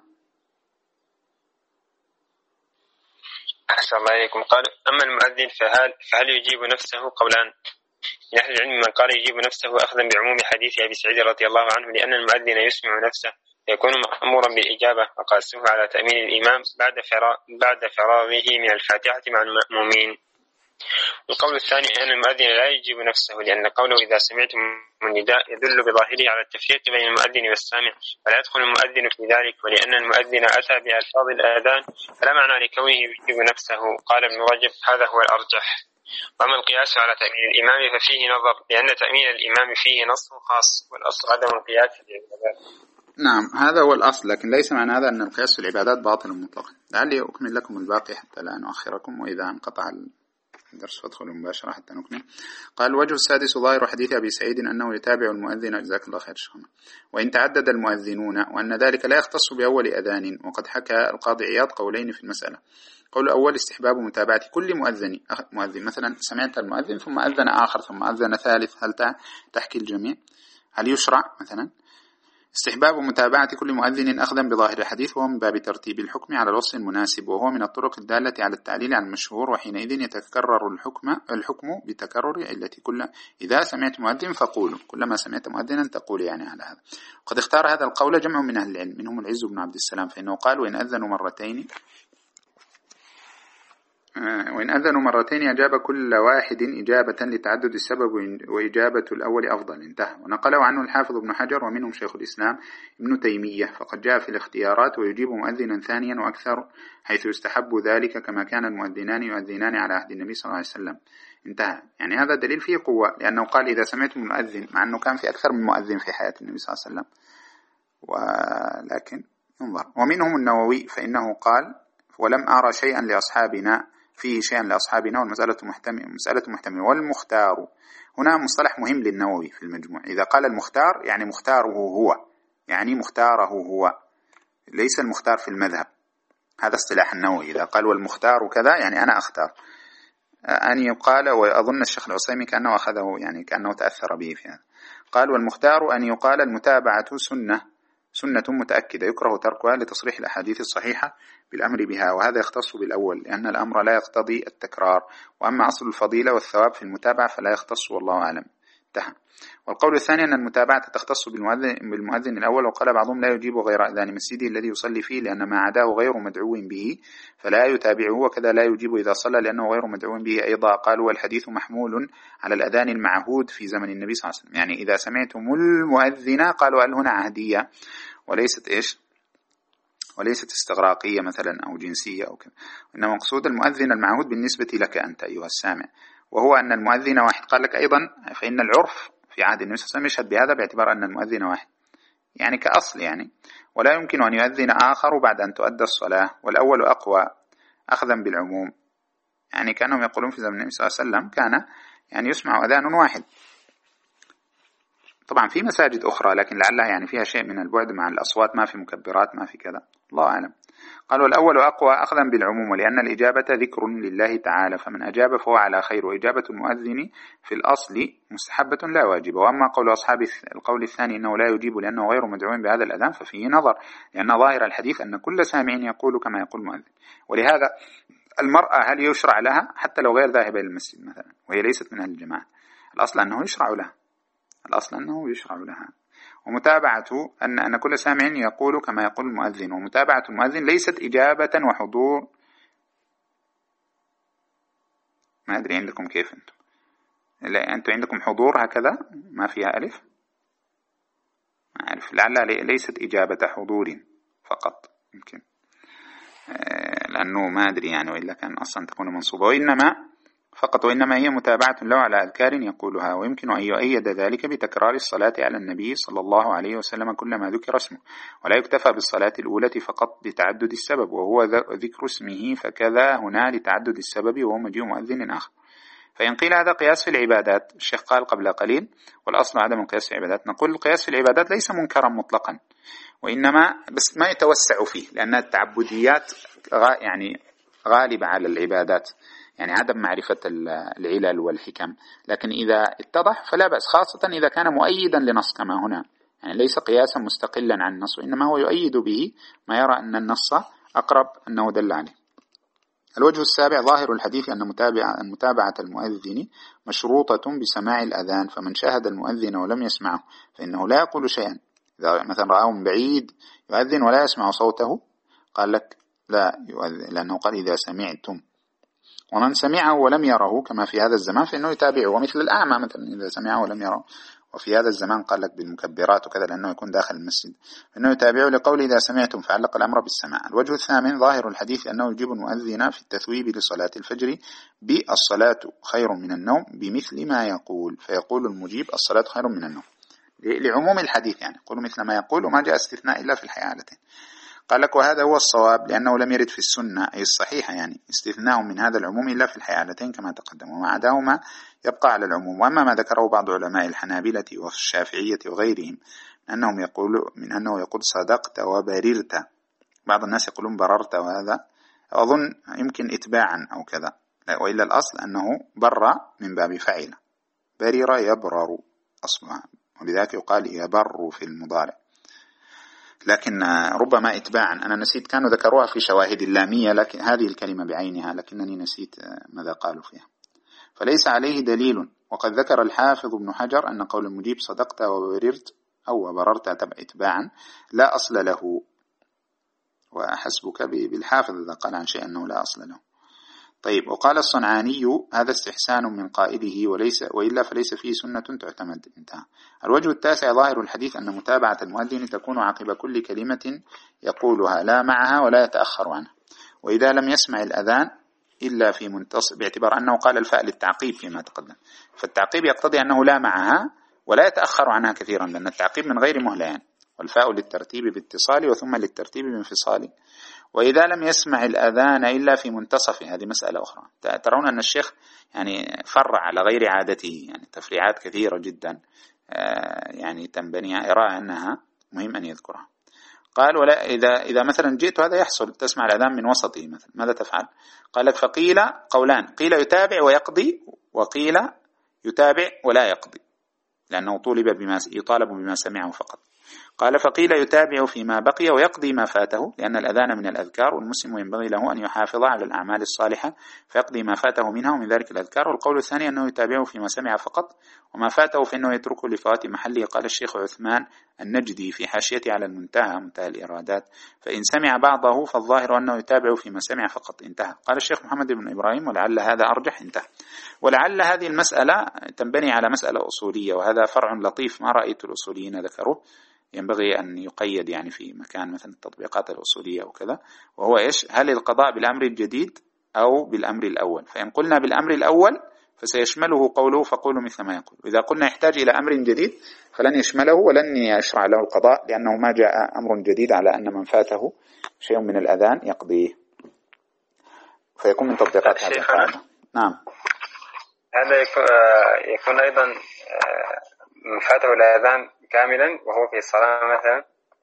أحسن الله إليكم. قال أما المؤذن فهل, فهل يجيب نفسه؟ قولان. من أهل العلم من قال يجيب نفسه أخذا بعموم حديث أبي سعيد رضي الله عنه لأن المؤذن يسمع نفسه يكون مأمورا بالإجابة وقاسه على تأمين الإمام بعد بعد فراغه من الفاتحة مع المأمومين. القول الثاني أن المؤذن لا يجيب نفسه لأن قوله إذا سمعتم النداء يدل بظاهره على التفريق بين المؤذن والسامع فلا يدخل المؤذن في ذلك، ولأن المؤذن أتى بألفاظ الآذان فلا معنى لكونه يجيب نفسه. قال ابن رجب هذا هو الأرجح. وأما القياس على تأمين الإمام ففيه نظر لأن تأمين الإمام فيه نص خاص والأصل عدم القياس في العبادات. نعم هذا هو الأصل، لكن ليس معنى هذا أن القياس في العبادات باطل مطلقا. لعلي أكمل لكم الباقي حتى لا نؤخركم، وإذا انقطع الدرس فادخلوا مباشرة حتى نكمل. قال الوجه السادس ظاهر حديث أبي سعيد أنه يتابع المؤذن جزاك الله خير شيخنا، وإن تعدد المؤذنون، وأن ذلك لا يختص بأول أذان. وقد حكى القاضي عياض قولين في المسألة. قول الأول استحباب متابعة كل مؤذن مؤذن مثلا سمعت المؤذن ثم أذن آخر ثم أذن ثالث، هل تحكي الجميع؟ هل يشرع مثلا؟ استحباب متابعة كل مؤذن أخذا بظاهر الحديث وهو من باب ترتيب الحكم على الوصف المناسب، وهو من الطرق الدالة على التعليل عن المشهور، وحينئذ يتكرر الحكم الحكم بتكرر علة. كل إذا سمعت مؤذن فقولوا، كلما سمعت مؤذنا تقول يعني على هذا. وقد اختار هذا القول جمع من أهل العلم منهم العز بن عبد السلام، فإنه قال وإن أذنوا مرتين وإن أذنوا مرتين أجاب كل واحد إجابة لتعدد السبب وإجابة الأول أفضل، انتهى. ونقله عنه الحافظ ابن حجر ومنهم شيخ الإسلام ابن تيمية، فقد جاء في الاختيارات ويجيب مؤذنا ثانيا وأكثر حيث يستحب ذلك كما كان المؤذنان يؤذنان على عهد النبي صلى الله عليه وسلم، انتهى. يعني هذا دليل فيه قوة، لأنه قال إذا سمعتم المؤذن، مع أنه كان في أكثر من مؤذن في حياة النبي صلى الله عليه وسلم، ولكن انظر. ومنهم النووي فإنه قال ولم أرى شيئا لأصحابنا فيه شيئا لأصحابنا والمسألة محتملة مسألة محتملة. والمختار هنا مصطلح مهم للنووي في المجموع، إذا قال المختار يعني مختاره هو، يعني مختاره هو، ليس المختار في المذهب. هذا اصطلاح النووي، إذا قال والمختار كذا يعني أنا أختار. أن يقال، وأظن الشيخ العصيمي كأنه أخذه يعني كأنه تأثر به في هذا، قال والمختار أن يقال المتابعة سنة سنة متأكدة يكره تركها لتصريح الأحاديث الصحيحة بالأمر بها، وهذا يختص بالأول لأن الأمر لا يقتضي التكرار، وأما أصل الفضيلة والثواب في المتابعة فلا يختص والله أعلم، انتهى. والقول الثاني أن المتابعة تختص بالمؤذن, بالمؤذن الأول، وقال بعضهم لا يجيب غير أذان مسجده الذي يصلي فيه لأن ما عداه غير مدعو به فلا يتابعه، وكذا لا يجيب إذا صلى لأنه غير مدعو به أيضا. قالوا والحديث محمول على الأذان المعهود في زمن النبي صلى الله عليه وسلم، يعني إذا سمعتم المؤذن، قالوا هل هنا عهدية وليست إيش وليست استغراقية مثلا أو جنسية أو كذا، إنما مقصود المؤذن المعهود بالنسبة لك أنت أيها السامع، وهو أن المؤذن واحد. قال لك أيضا فإن العرف في عهد النبي صلى الله عليه وسلم يشهد بهذا باعتبار أن المؤذن واحد، يعني كأصل يعني، ولا يمكن أن يؤذن آخر بعد أن تؤدى الصلاة، والأول أقوى أخذا بالعموم، يعني كانهم يقولون في زمن النبي صلى الله عليه وسلم كان يعني يسمع أذان واحد. طبعا في مساجد أخرى لكن لعلها يعني فيها شيء من البعد مع الأصوات، ما في مكبرات ما في كذا، الله أعلم. قالوا الأول أقوى أخذا بالعموم، ولأن الإجابة ذكر لله تعالى فمن أجاب فهو على خير، وإجابة المؤذن في الأصل مستحبة لا واجبة. وأما قول أصحاب القول الثاني إنه لا يجيب لأنه غير مدعو بهذا الأذان ففيه نظر، لأن ظاهر الحديث أن كل سامع يقول كما يقول المؤذن. ولهذا المرأة هل يشرع لها حتى لو غير ذاهبة إلى المسجد مثلا وهي ليست من أهل الجماعة؟ الأصل أنه يشرع لها، الأصل أنه يشرع لها. ومتابعته أن أن كل سامع يقول كما يقول المؤذن، ومتابعة المؤذن ليست إجابة وحضور. ما أدري عندكم كيف أنتم، لا أنتم عندكم حضور هكذا ما فيها ألف، ما أعرف، لعلها ليست إجابة حضور فقط يمكن، لأنه ما أدري يعني، وإلا كان أصلا تكون منصوبة، وإنما فقط وإنما هي متابعة له على أذكار يقولها. ويمكن أن يؤيد ذلك بتكرار الصلاة على النبي صلى الله عليه وسلم كلما ذكر اسمه، ولا يكتفى بالصلاة الأولى فقط لتعدد السبب وهو ذكر اسمه، فكذا هنا لتعدد السبب وهو مجيء مؤذن آخر. فإن قيل هذا قياس في العبادات، الشيخ قال قبل قليل والأصل عدم القياس في العبادات، نقول القياس في العبادات ليس منكرا مطلقا، وإنما بس ما يتوسع فيه، لأن التعبديات يعني غالبة على العبادات، يعني عدم معرفة العلل والحكم، لكن إذا اتضح فلا بأس، خاصة إذا كان مؤيدا لنص كما هنا، يعني ليس قياسا مستقلا عن النص، وإنما هو يؤيد به ما يرى أن النص أقرب أنه دل عليه. الوجه السابع ظاهر الحديث أن متابعة, متابعة المؤذن مشروطة بسماع الأذان، فمن شاهد المؤذن ولم يسمعه فإنه لا يقول شيئا. إذا مثلا رآه من بعيد يؤذن ولا يسمع صوته قال لك لا يؤذن، لأنه قال إذا سمعتم. ومن سمعه ولم يره كما في هذا الزمان فإنه يتابعه، ومثل الأعمى مثلا إذا سمعه ولم يره، وفي هذا الزمان قال لك بالمكبرات وكذا لأنه يكون داخل المسجد فإنه يتابعه لقول إذا سمعتم، فعلق الأمر بالسماع. الوجه الثامن ظاهر الحديث أنه يجيب المؤذن في التثويب لصلاة الفجر بالصلاة خير من النوم بمثل ما يقول، فيقول المجيب الصلاة خير من النوم لعموم الحديث، يعني يقول مثل ما يقول وما جاء استثناء إلا في الحالتين. قال لك وهذا هو الصواب لأنه لم يرد في السنة أي الصحيحة يعني استثناء من هذا العموم إلا في الحالتين كما تقدم، وما عداهما يبقى على العموم. وأما ما ذكره بعض علماء الحنابلة والشافعية وغيرهم أنهم يقولوا من أنه يقول صدقت وبررت، بعض الناس يقولون بررت، وهذا أظن يمكن إتباعا أو كذا، وإلا الأصل أنه بر من باب فعل، برر يبرر أصلها، ولذلك يقال يبر في المضارع، لكن ربما إتباعا. أنا نسيت كانوا ذكروها في شواهد اللامية لكن هذه الكلمة بعينها، لكنني نسيت ماذا قالوا فيها. فليس عليه دليل. وقد ذكر الحافظ ابن حجر أن قول المجيب صدقت وبررت أو بررت إتباعا لا أصل له، وحسبك بالحافظ إذا قال عن شيء أنه لا أصل له. طيب، وقال الصنعاني هذا استحسان من قائله وليس وإلا فليس فيه سنة تعتمد. انتهى. الوجه التاسع ظاهر الحديث أن متابعة المؤذن تكون عقب كل كلمة يقولها لا معها ولا يتأخر عنها، وإذا لم يسمع الأذان إلا في منتصف، باعتبار أنه قال الفاء للتعقيب فيما تقدم، فالتعقيب يقتضي أنه لا معها ولا يتأخر عنها كثيرا، لأن التعقيب من غير مهلة، والفاء للترتيب باتصال وثم للترتيب بانفصال. وإذا لم يسمع الأذان إلا في منتصف، هذه مسألة أخرى. ترون أن الشيخ يعني فرع على غير عادته، يعني تفريعات كثيرة جدا يعني تنبني إراء أنها مهم أن يذكرها. قال ولا إذا إذا مثلا جئت هذا يحصل تسمع الأذان من وسطه مثلا ماذا تفعل؟ قال لك فقيل قولان، قيل يتابع ويقضي، وقيل يتابع ولا يقضي، لأنه طولب بما يطالب بما سمعه فقط. قال فقيل يتابع فيما بقي ويقضي ما فاته، لأن الأذان من الأذكار والمسلم ينبغي له أن يحافظ على الأعمال الصالحة فيقضي ما فاته منها ومن ذلك الأذكار. والقول الثاني أنه يتابعه فيما سمع فقط، وما فاته فإنه يتركه لفوات محله. قال الشيخ عثمان النجدي في حاشيته على المنتهى منتهى الإرادات فإن سمع بعضه فالظاهر أنه يتابع فيما سمع فقط. انتهى. قال الشيخ محمد بن إبراهيم ولعل هذا أرجح. انتهى. ولعل هذه المسألة تنبني على مسألة أصولية، وهذا فرع لطيف ما رأيت الأصوليين ذكروه، ينبغي أن يقيد يعني في مكان مثلا التطبيقات الأصولية وكذا، وهو إيش؟ هل القضاء بالأمر الجديد أو بالأمر الأول؟ فإن قلنا بالأمر الأول فسيشمله قوله فقولوا مثل ما يقول، وإذا قلنا يحتاج إلى أمر جديد فلن يشمله ولن يشرع له القضاء، لأنه ما جاء أمر جديد على أن من فاته شيء من الأذان يقضيه، فيكون من تطبيقات هذا القاعدة. نعم. هذا يكون أيضا من فاته الأذان كاملا وهو في الصلاة مثلا.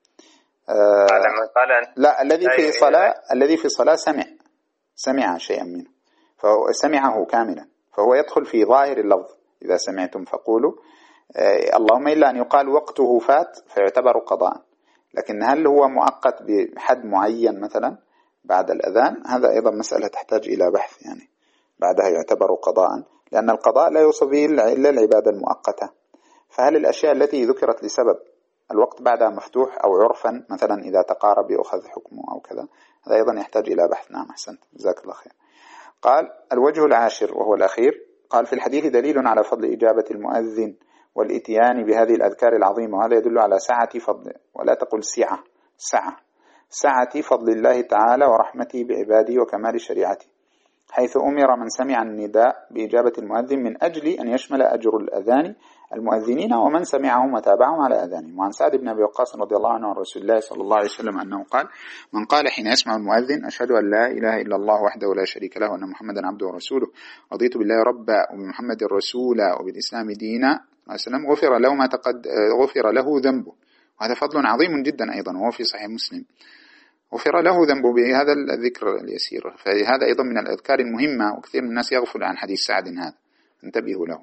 آه قال لا، الذي في صلاة الذي في صلاة سمع سمع شيئا منه فهو سمعه كاملا، فهو يدخل في ظاهر اللفظ إذا سمعتم فقولوا آه اللهم إلا أن يقال وقته فات فيعتبر قضاء، لكن هل هو مؤقت بحد معين مثلا بعد الأذان؟ هذا أيضا مسألة تحتاج إلى بحث، يعني بعدها يعتبر قضاء، لأن القضاء لا يوصف به إلا العبادة المؤقتة. فهل الأشياء التي ذكرت لسبب الوقت بعدها مفتوح أو عرفا مثلا إذا تقارب يأخذ حكمه أو كذا؟ هذا أيضا يحتاج إلى بحث. نعم أحسنت جزاك الله خير. قال الوجه العاشر وهو الأخير، قال في الحديث دليل على فضل إجابة المؤذن والإتيان بهذه الأذكار العظيمة، وهذا يدل على سعة فضل، ولا تقل سعة، سعة سعة فضل الله تعالى ورحمته بعباده وكمال شريعته، حيث أمر من سمع النداء بإجابة المؤذن من أجل أن يشمل أجر الأذان المؤذنين ومن سمعهم وتابعهم على أذانهم. وعن سعد بن أبي وقاص رضي الله عنه عن رسول الله صلى الله عليه وسلم أنه قال من قال حين يسمع المؤذن أشهد أن لا إله إلا الله وحده لا شريك له وأن محمدا عبده ورسوله رضيت بالله ربا وبمحمد رسولا وبالإسلام دينا غفر له ما تقد غفر له ذنبه. وهذا فضل عظيم جدا أيضا، وهو في صحيح مسلم، غفر له ذنبه بهذا الذكر اليسير. فهذا أيضا من الأذكار المهمة، وكثير من الناس يغفل عن حديث سعد هذا، انتبهوا له.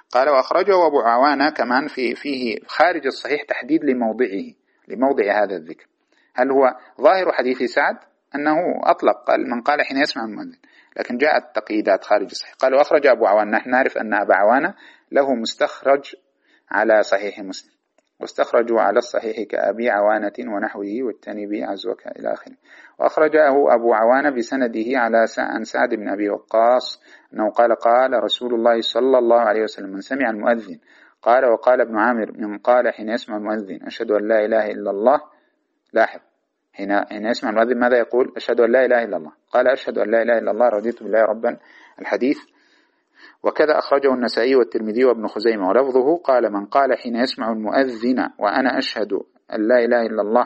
قال وأخرجه أبو عوانة كمان في فيه خارج الصحيح تحديد لموضعه، لموضع هذا الذكر. هل هو ظاهر حديث سعد أنه أطلق قال من قال حين يسمع المؤذن، لكن جاءت تقييدات خارج الصحيح. قال وأخرج أبو عوانة، نحن نعرف أن أبا عوانة له مستخرج على صحيح مسلم، واستخرجوا على الصحيح كأبي عوانة ونحوه والتنبي عزوك إلى آخره. وأخرجه أبو عوانة بسنده على عن سعد بن أبي وقاص أنه قال قال رسول الله صلى الله عليه وسلم من سمع المؤذن قال وقال ابن عامر من قال حين يسمع المؤذن أشهد أن لا إله إلا الله. لاحظ حين يسمع المؤذن ماذا يقول؟ أشهد أن لا إله إلا الله. قال أشهد أن لا إله إلا الله رضيت بالله ربا الحديث. وكذا أخرجه النسائي والترمذي وابن خزيمة ولفظه قال من قال حين يسمع المؤذن وأنا أشهد أن لا إله إلا الله،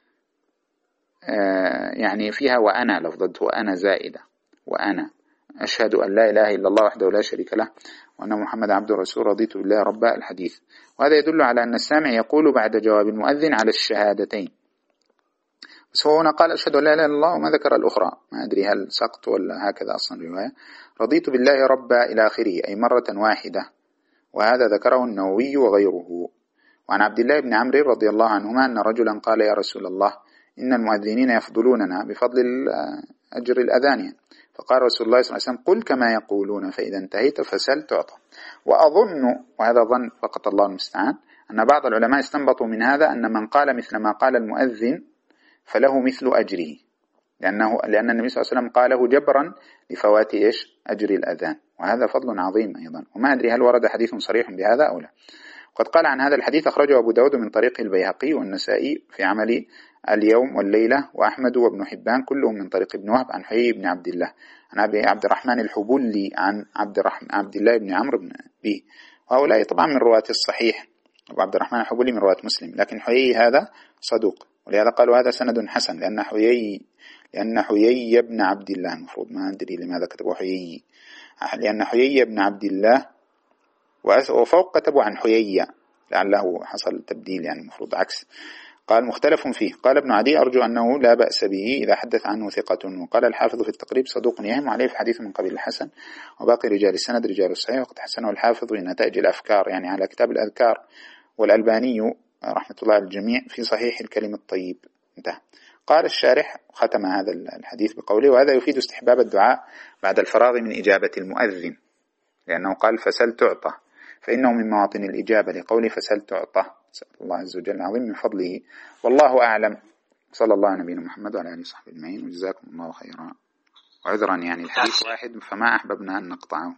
آه يعني فيها وأنا، لفظته وأنا زائدة، وأنا أشهد أن لا إله إلا الله وحده لا شريك له وأن محمد عبده رسول رضيت بالله ربا الحديث. وهذا يدل على أن السامع يقول بعد جواب المؤذن على الشهادتين، بس هو هنا قال أشهد أن لا إله إلا الله وما ذكر الأخرى، ما أدري هل سقط ولا هكذا أصلا رواية. رضيت بالله ربا إلى آخره أي مرة واحدة، وهذا ذكره النووي وغيره. وعن عبد الله بن عمرو رضي الله عنهما أن رجلا قال يا رسول الله إن المؤذنين يفضلوننا بفضل أجر الأذان، فقال رسول الله صلى الله عليه وسلم قل كما يقولون فإذا انتهيت فسل تعطى. وأظن، وهذا ظن فقط الله المستعان، أن بعض العلماء استنبطوا من هذا أن من قال مثل ما قال المؤذن فله مثل أجره، لأنه لأن النبي صلى الله عليه وسلم قاله جبرا لفوات إيش أجر الأذان، وهذا فضل عظيم أيضا. وما أدري هل ورد حديث صريح بهذا أو لا. قد قال عن هذا الحديث أخرجه أبو داود من طريق البيهقي والنسائي في عمل اليوم والليلة وأحمد وابن حبان كلهم من طريق ابن وهب عن حيي بن عبد الله عن أبي عبد الرحمن الحبولي عن عبد الرحمن عبد الله بن عمرو بن بيه، وهؤلاء طبعا من رواة الصحيح. أبو عبد الرحمن الحبولي من رواة مسلم، لكن حيي هذا صدوق، ولهذا قالوا هذا سند حسن، لأن حيي لأن حيي بن عبد الله، المفروض ما أدري لماذا كتبوا حيي، لأن حيي بن عبد الله وفوق كتبوا عن حيي لعله حصل تبديل، يعني المفروض عكس. قال مختلف فيه. قال ابن عدي أرجو أنه لا بأس به إذا حدث عنه ثقة. وقال الحافظ في التقريب صدوق يهم عليه في حديث من قبيل الحسن، وباقي رجال السند رجال الصحيح، وقد حسنه الحافظ في نتائج الأفكار يعني على كتاب الأذكار، والألباني رحمة الله على الجميع في صحيح الكلم الطيب. انتهى. قال الشارح ختم هذا الحديث بقوله وهذا يفيد استحباب الدعاء بعد الفراغ من إجابة المؤذن، لأنه قال فسل تعطى، فإنه من مواطن الإجابة لقوله فسل تعطى. سأل الله عز وجل العظيم من فضله، والله أعلم. صلى الله على نبينا محمد وعلى آله وصحبه أجمعين، وجزاكم الله خيرا. وعذرا يعني الحديث واحد فما أحببنا أن نقطعه.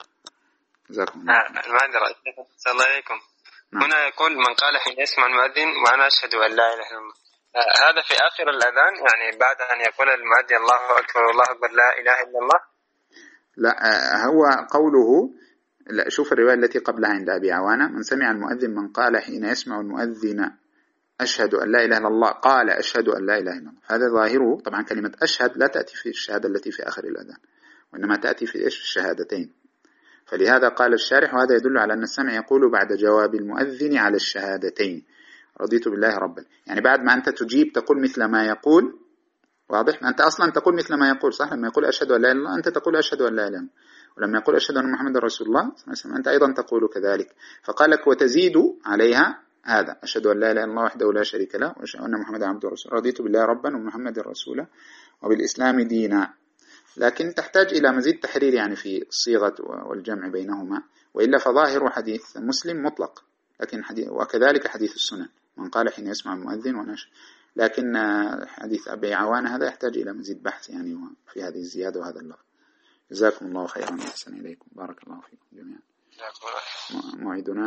جزاكم الله. المعذرة. صلى الله عليكم. نعم. هنا يقول من قال حين يسمع المؤذن وأنا أشهد أن لا إله إلا الله، هذا في آخر الأذان يعني بعد أن يقول المؤذن الله أكبر الله أكبر لا إله إلا الله؟ لا، هو قوله، لا، شوف الرواية التي قبلها عند أبي عوانة من سمع المؤذن من قال حين يسمع المؤذن أشهد أن لا إله إلا الله قال أشهد أن لا إله إلا الله. هذا ظاهره طبعا كلمة أشهد لا تأتي في الشهادة التي في آخر الأذان، وإنما تأتي في إيش الشهادتين. فلهذا قال الشارح وهذا يدل على أن السمع يقول بعد جواب المؤذن على الشهادتين رضيت بالله ربا، يعني بعد ما أنت تجيب تقول مثل ما يقول. واضح؟ أنت أصلا تقول مثل ما يقول، صح؟ لما يقول أشهد أن لا إله إلا الله أنت تقول أشهد أن لا إله إلا الله، ولما يقول أشهد أن محمد رسول الله أنت أيضا تقول كذلك. فقال لك وتزيد عليها هذا أشهد أن لا إله إلا الله وحده لا شريك له وأشهد أن محمد عبده ورسوله رضيت بالله ربا ومحمد رسولا وبالإسلام دينا. لكن تحتاج إلى مزيد تحرير يعني في الصيغة والجمع بينهما، وإلا فظاهر حديث مسلم مطلق، لكن حديث وكذلك حديث السنن من قال حين يسمع المؤذن ونشهد. لكن حديث أبي عوان هذا يحتاج إلى مزيد بحث يعني في هذه الزيادة وهذا اللفظ. جزاكم الله خيرا وأحسن إليكم، بارك الله فيكم جميعا. موعدنا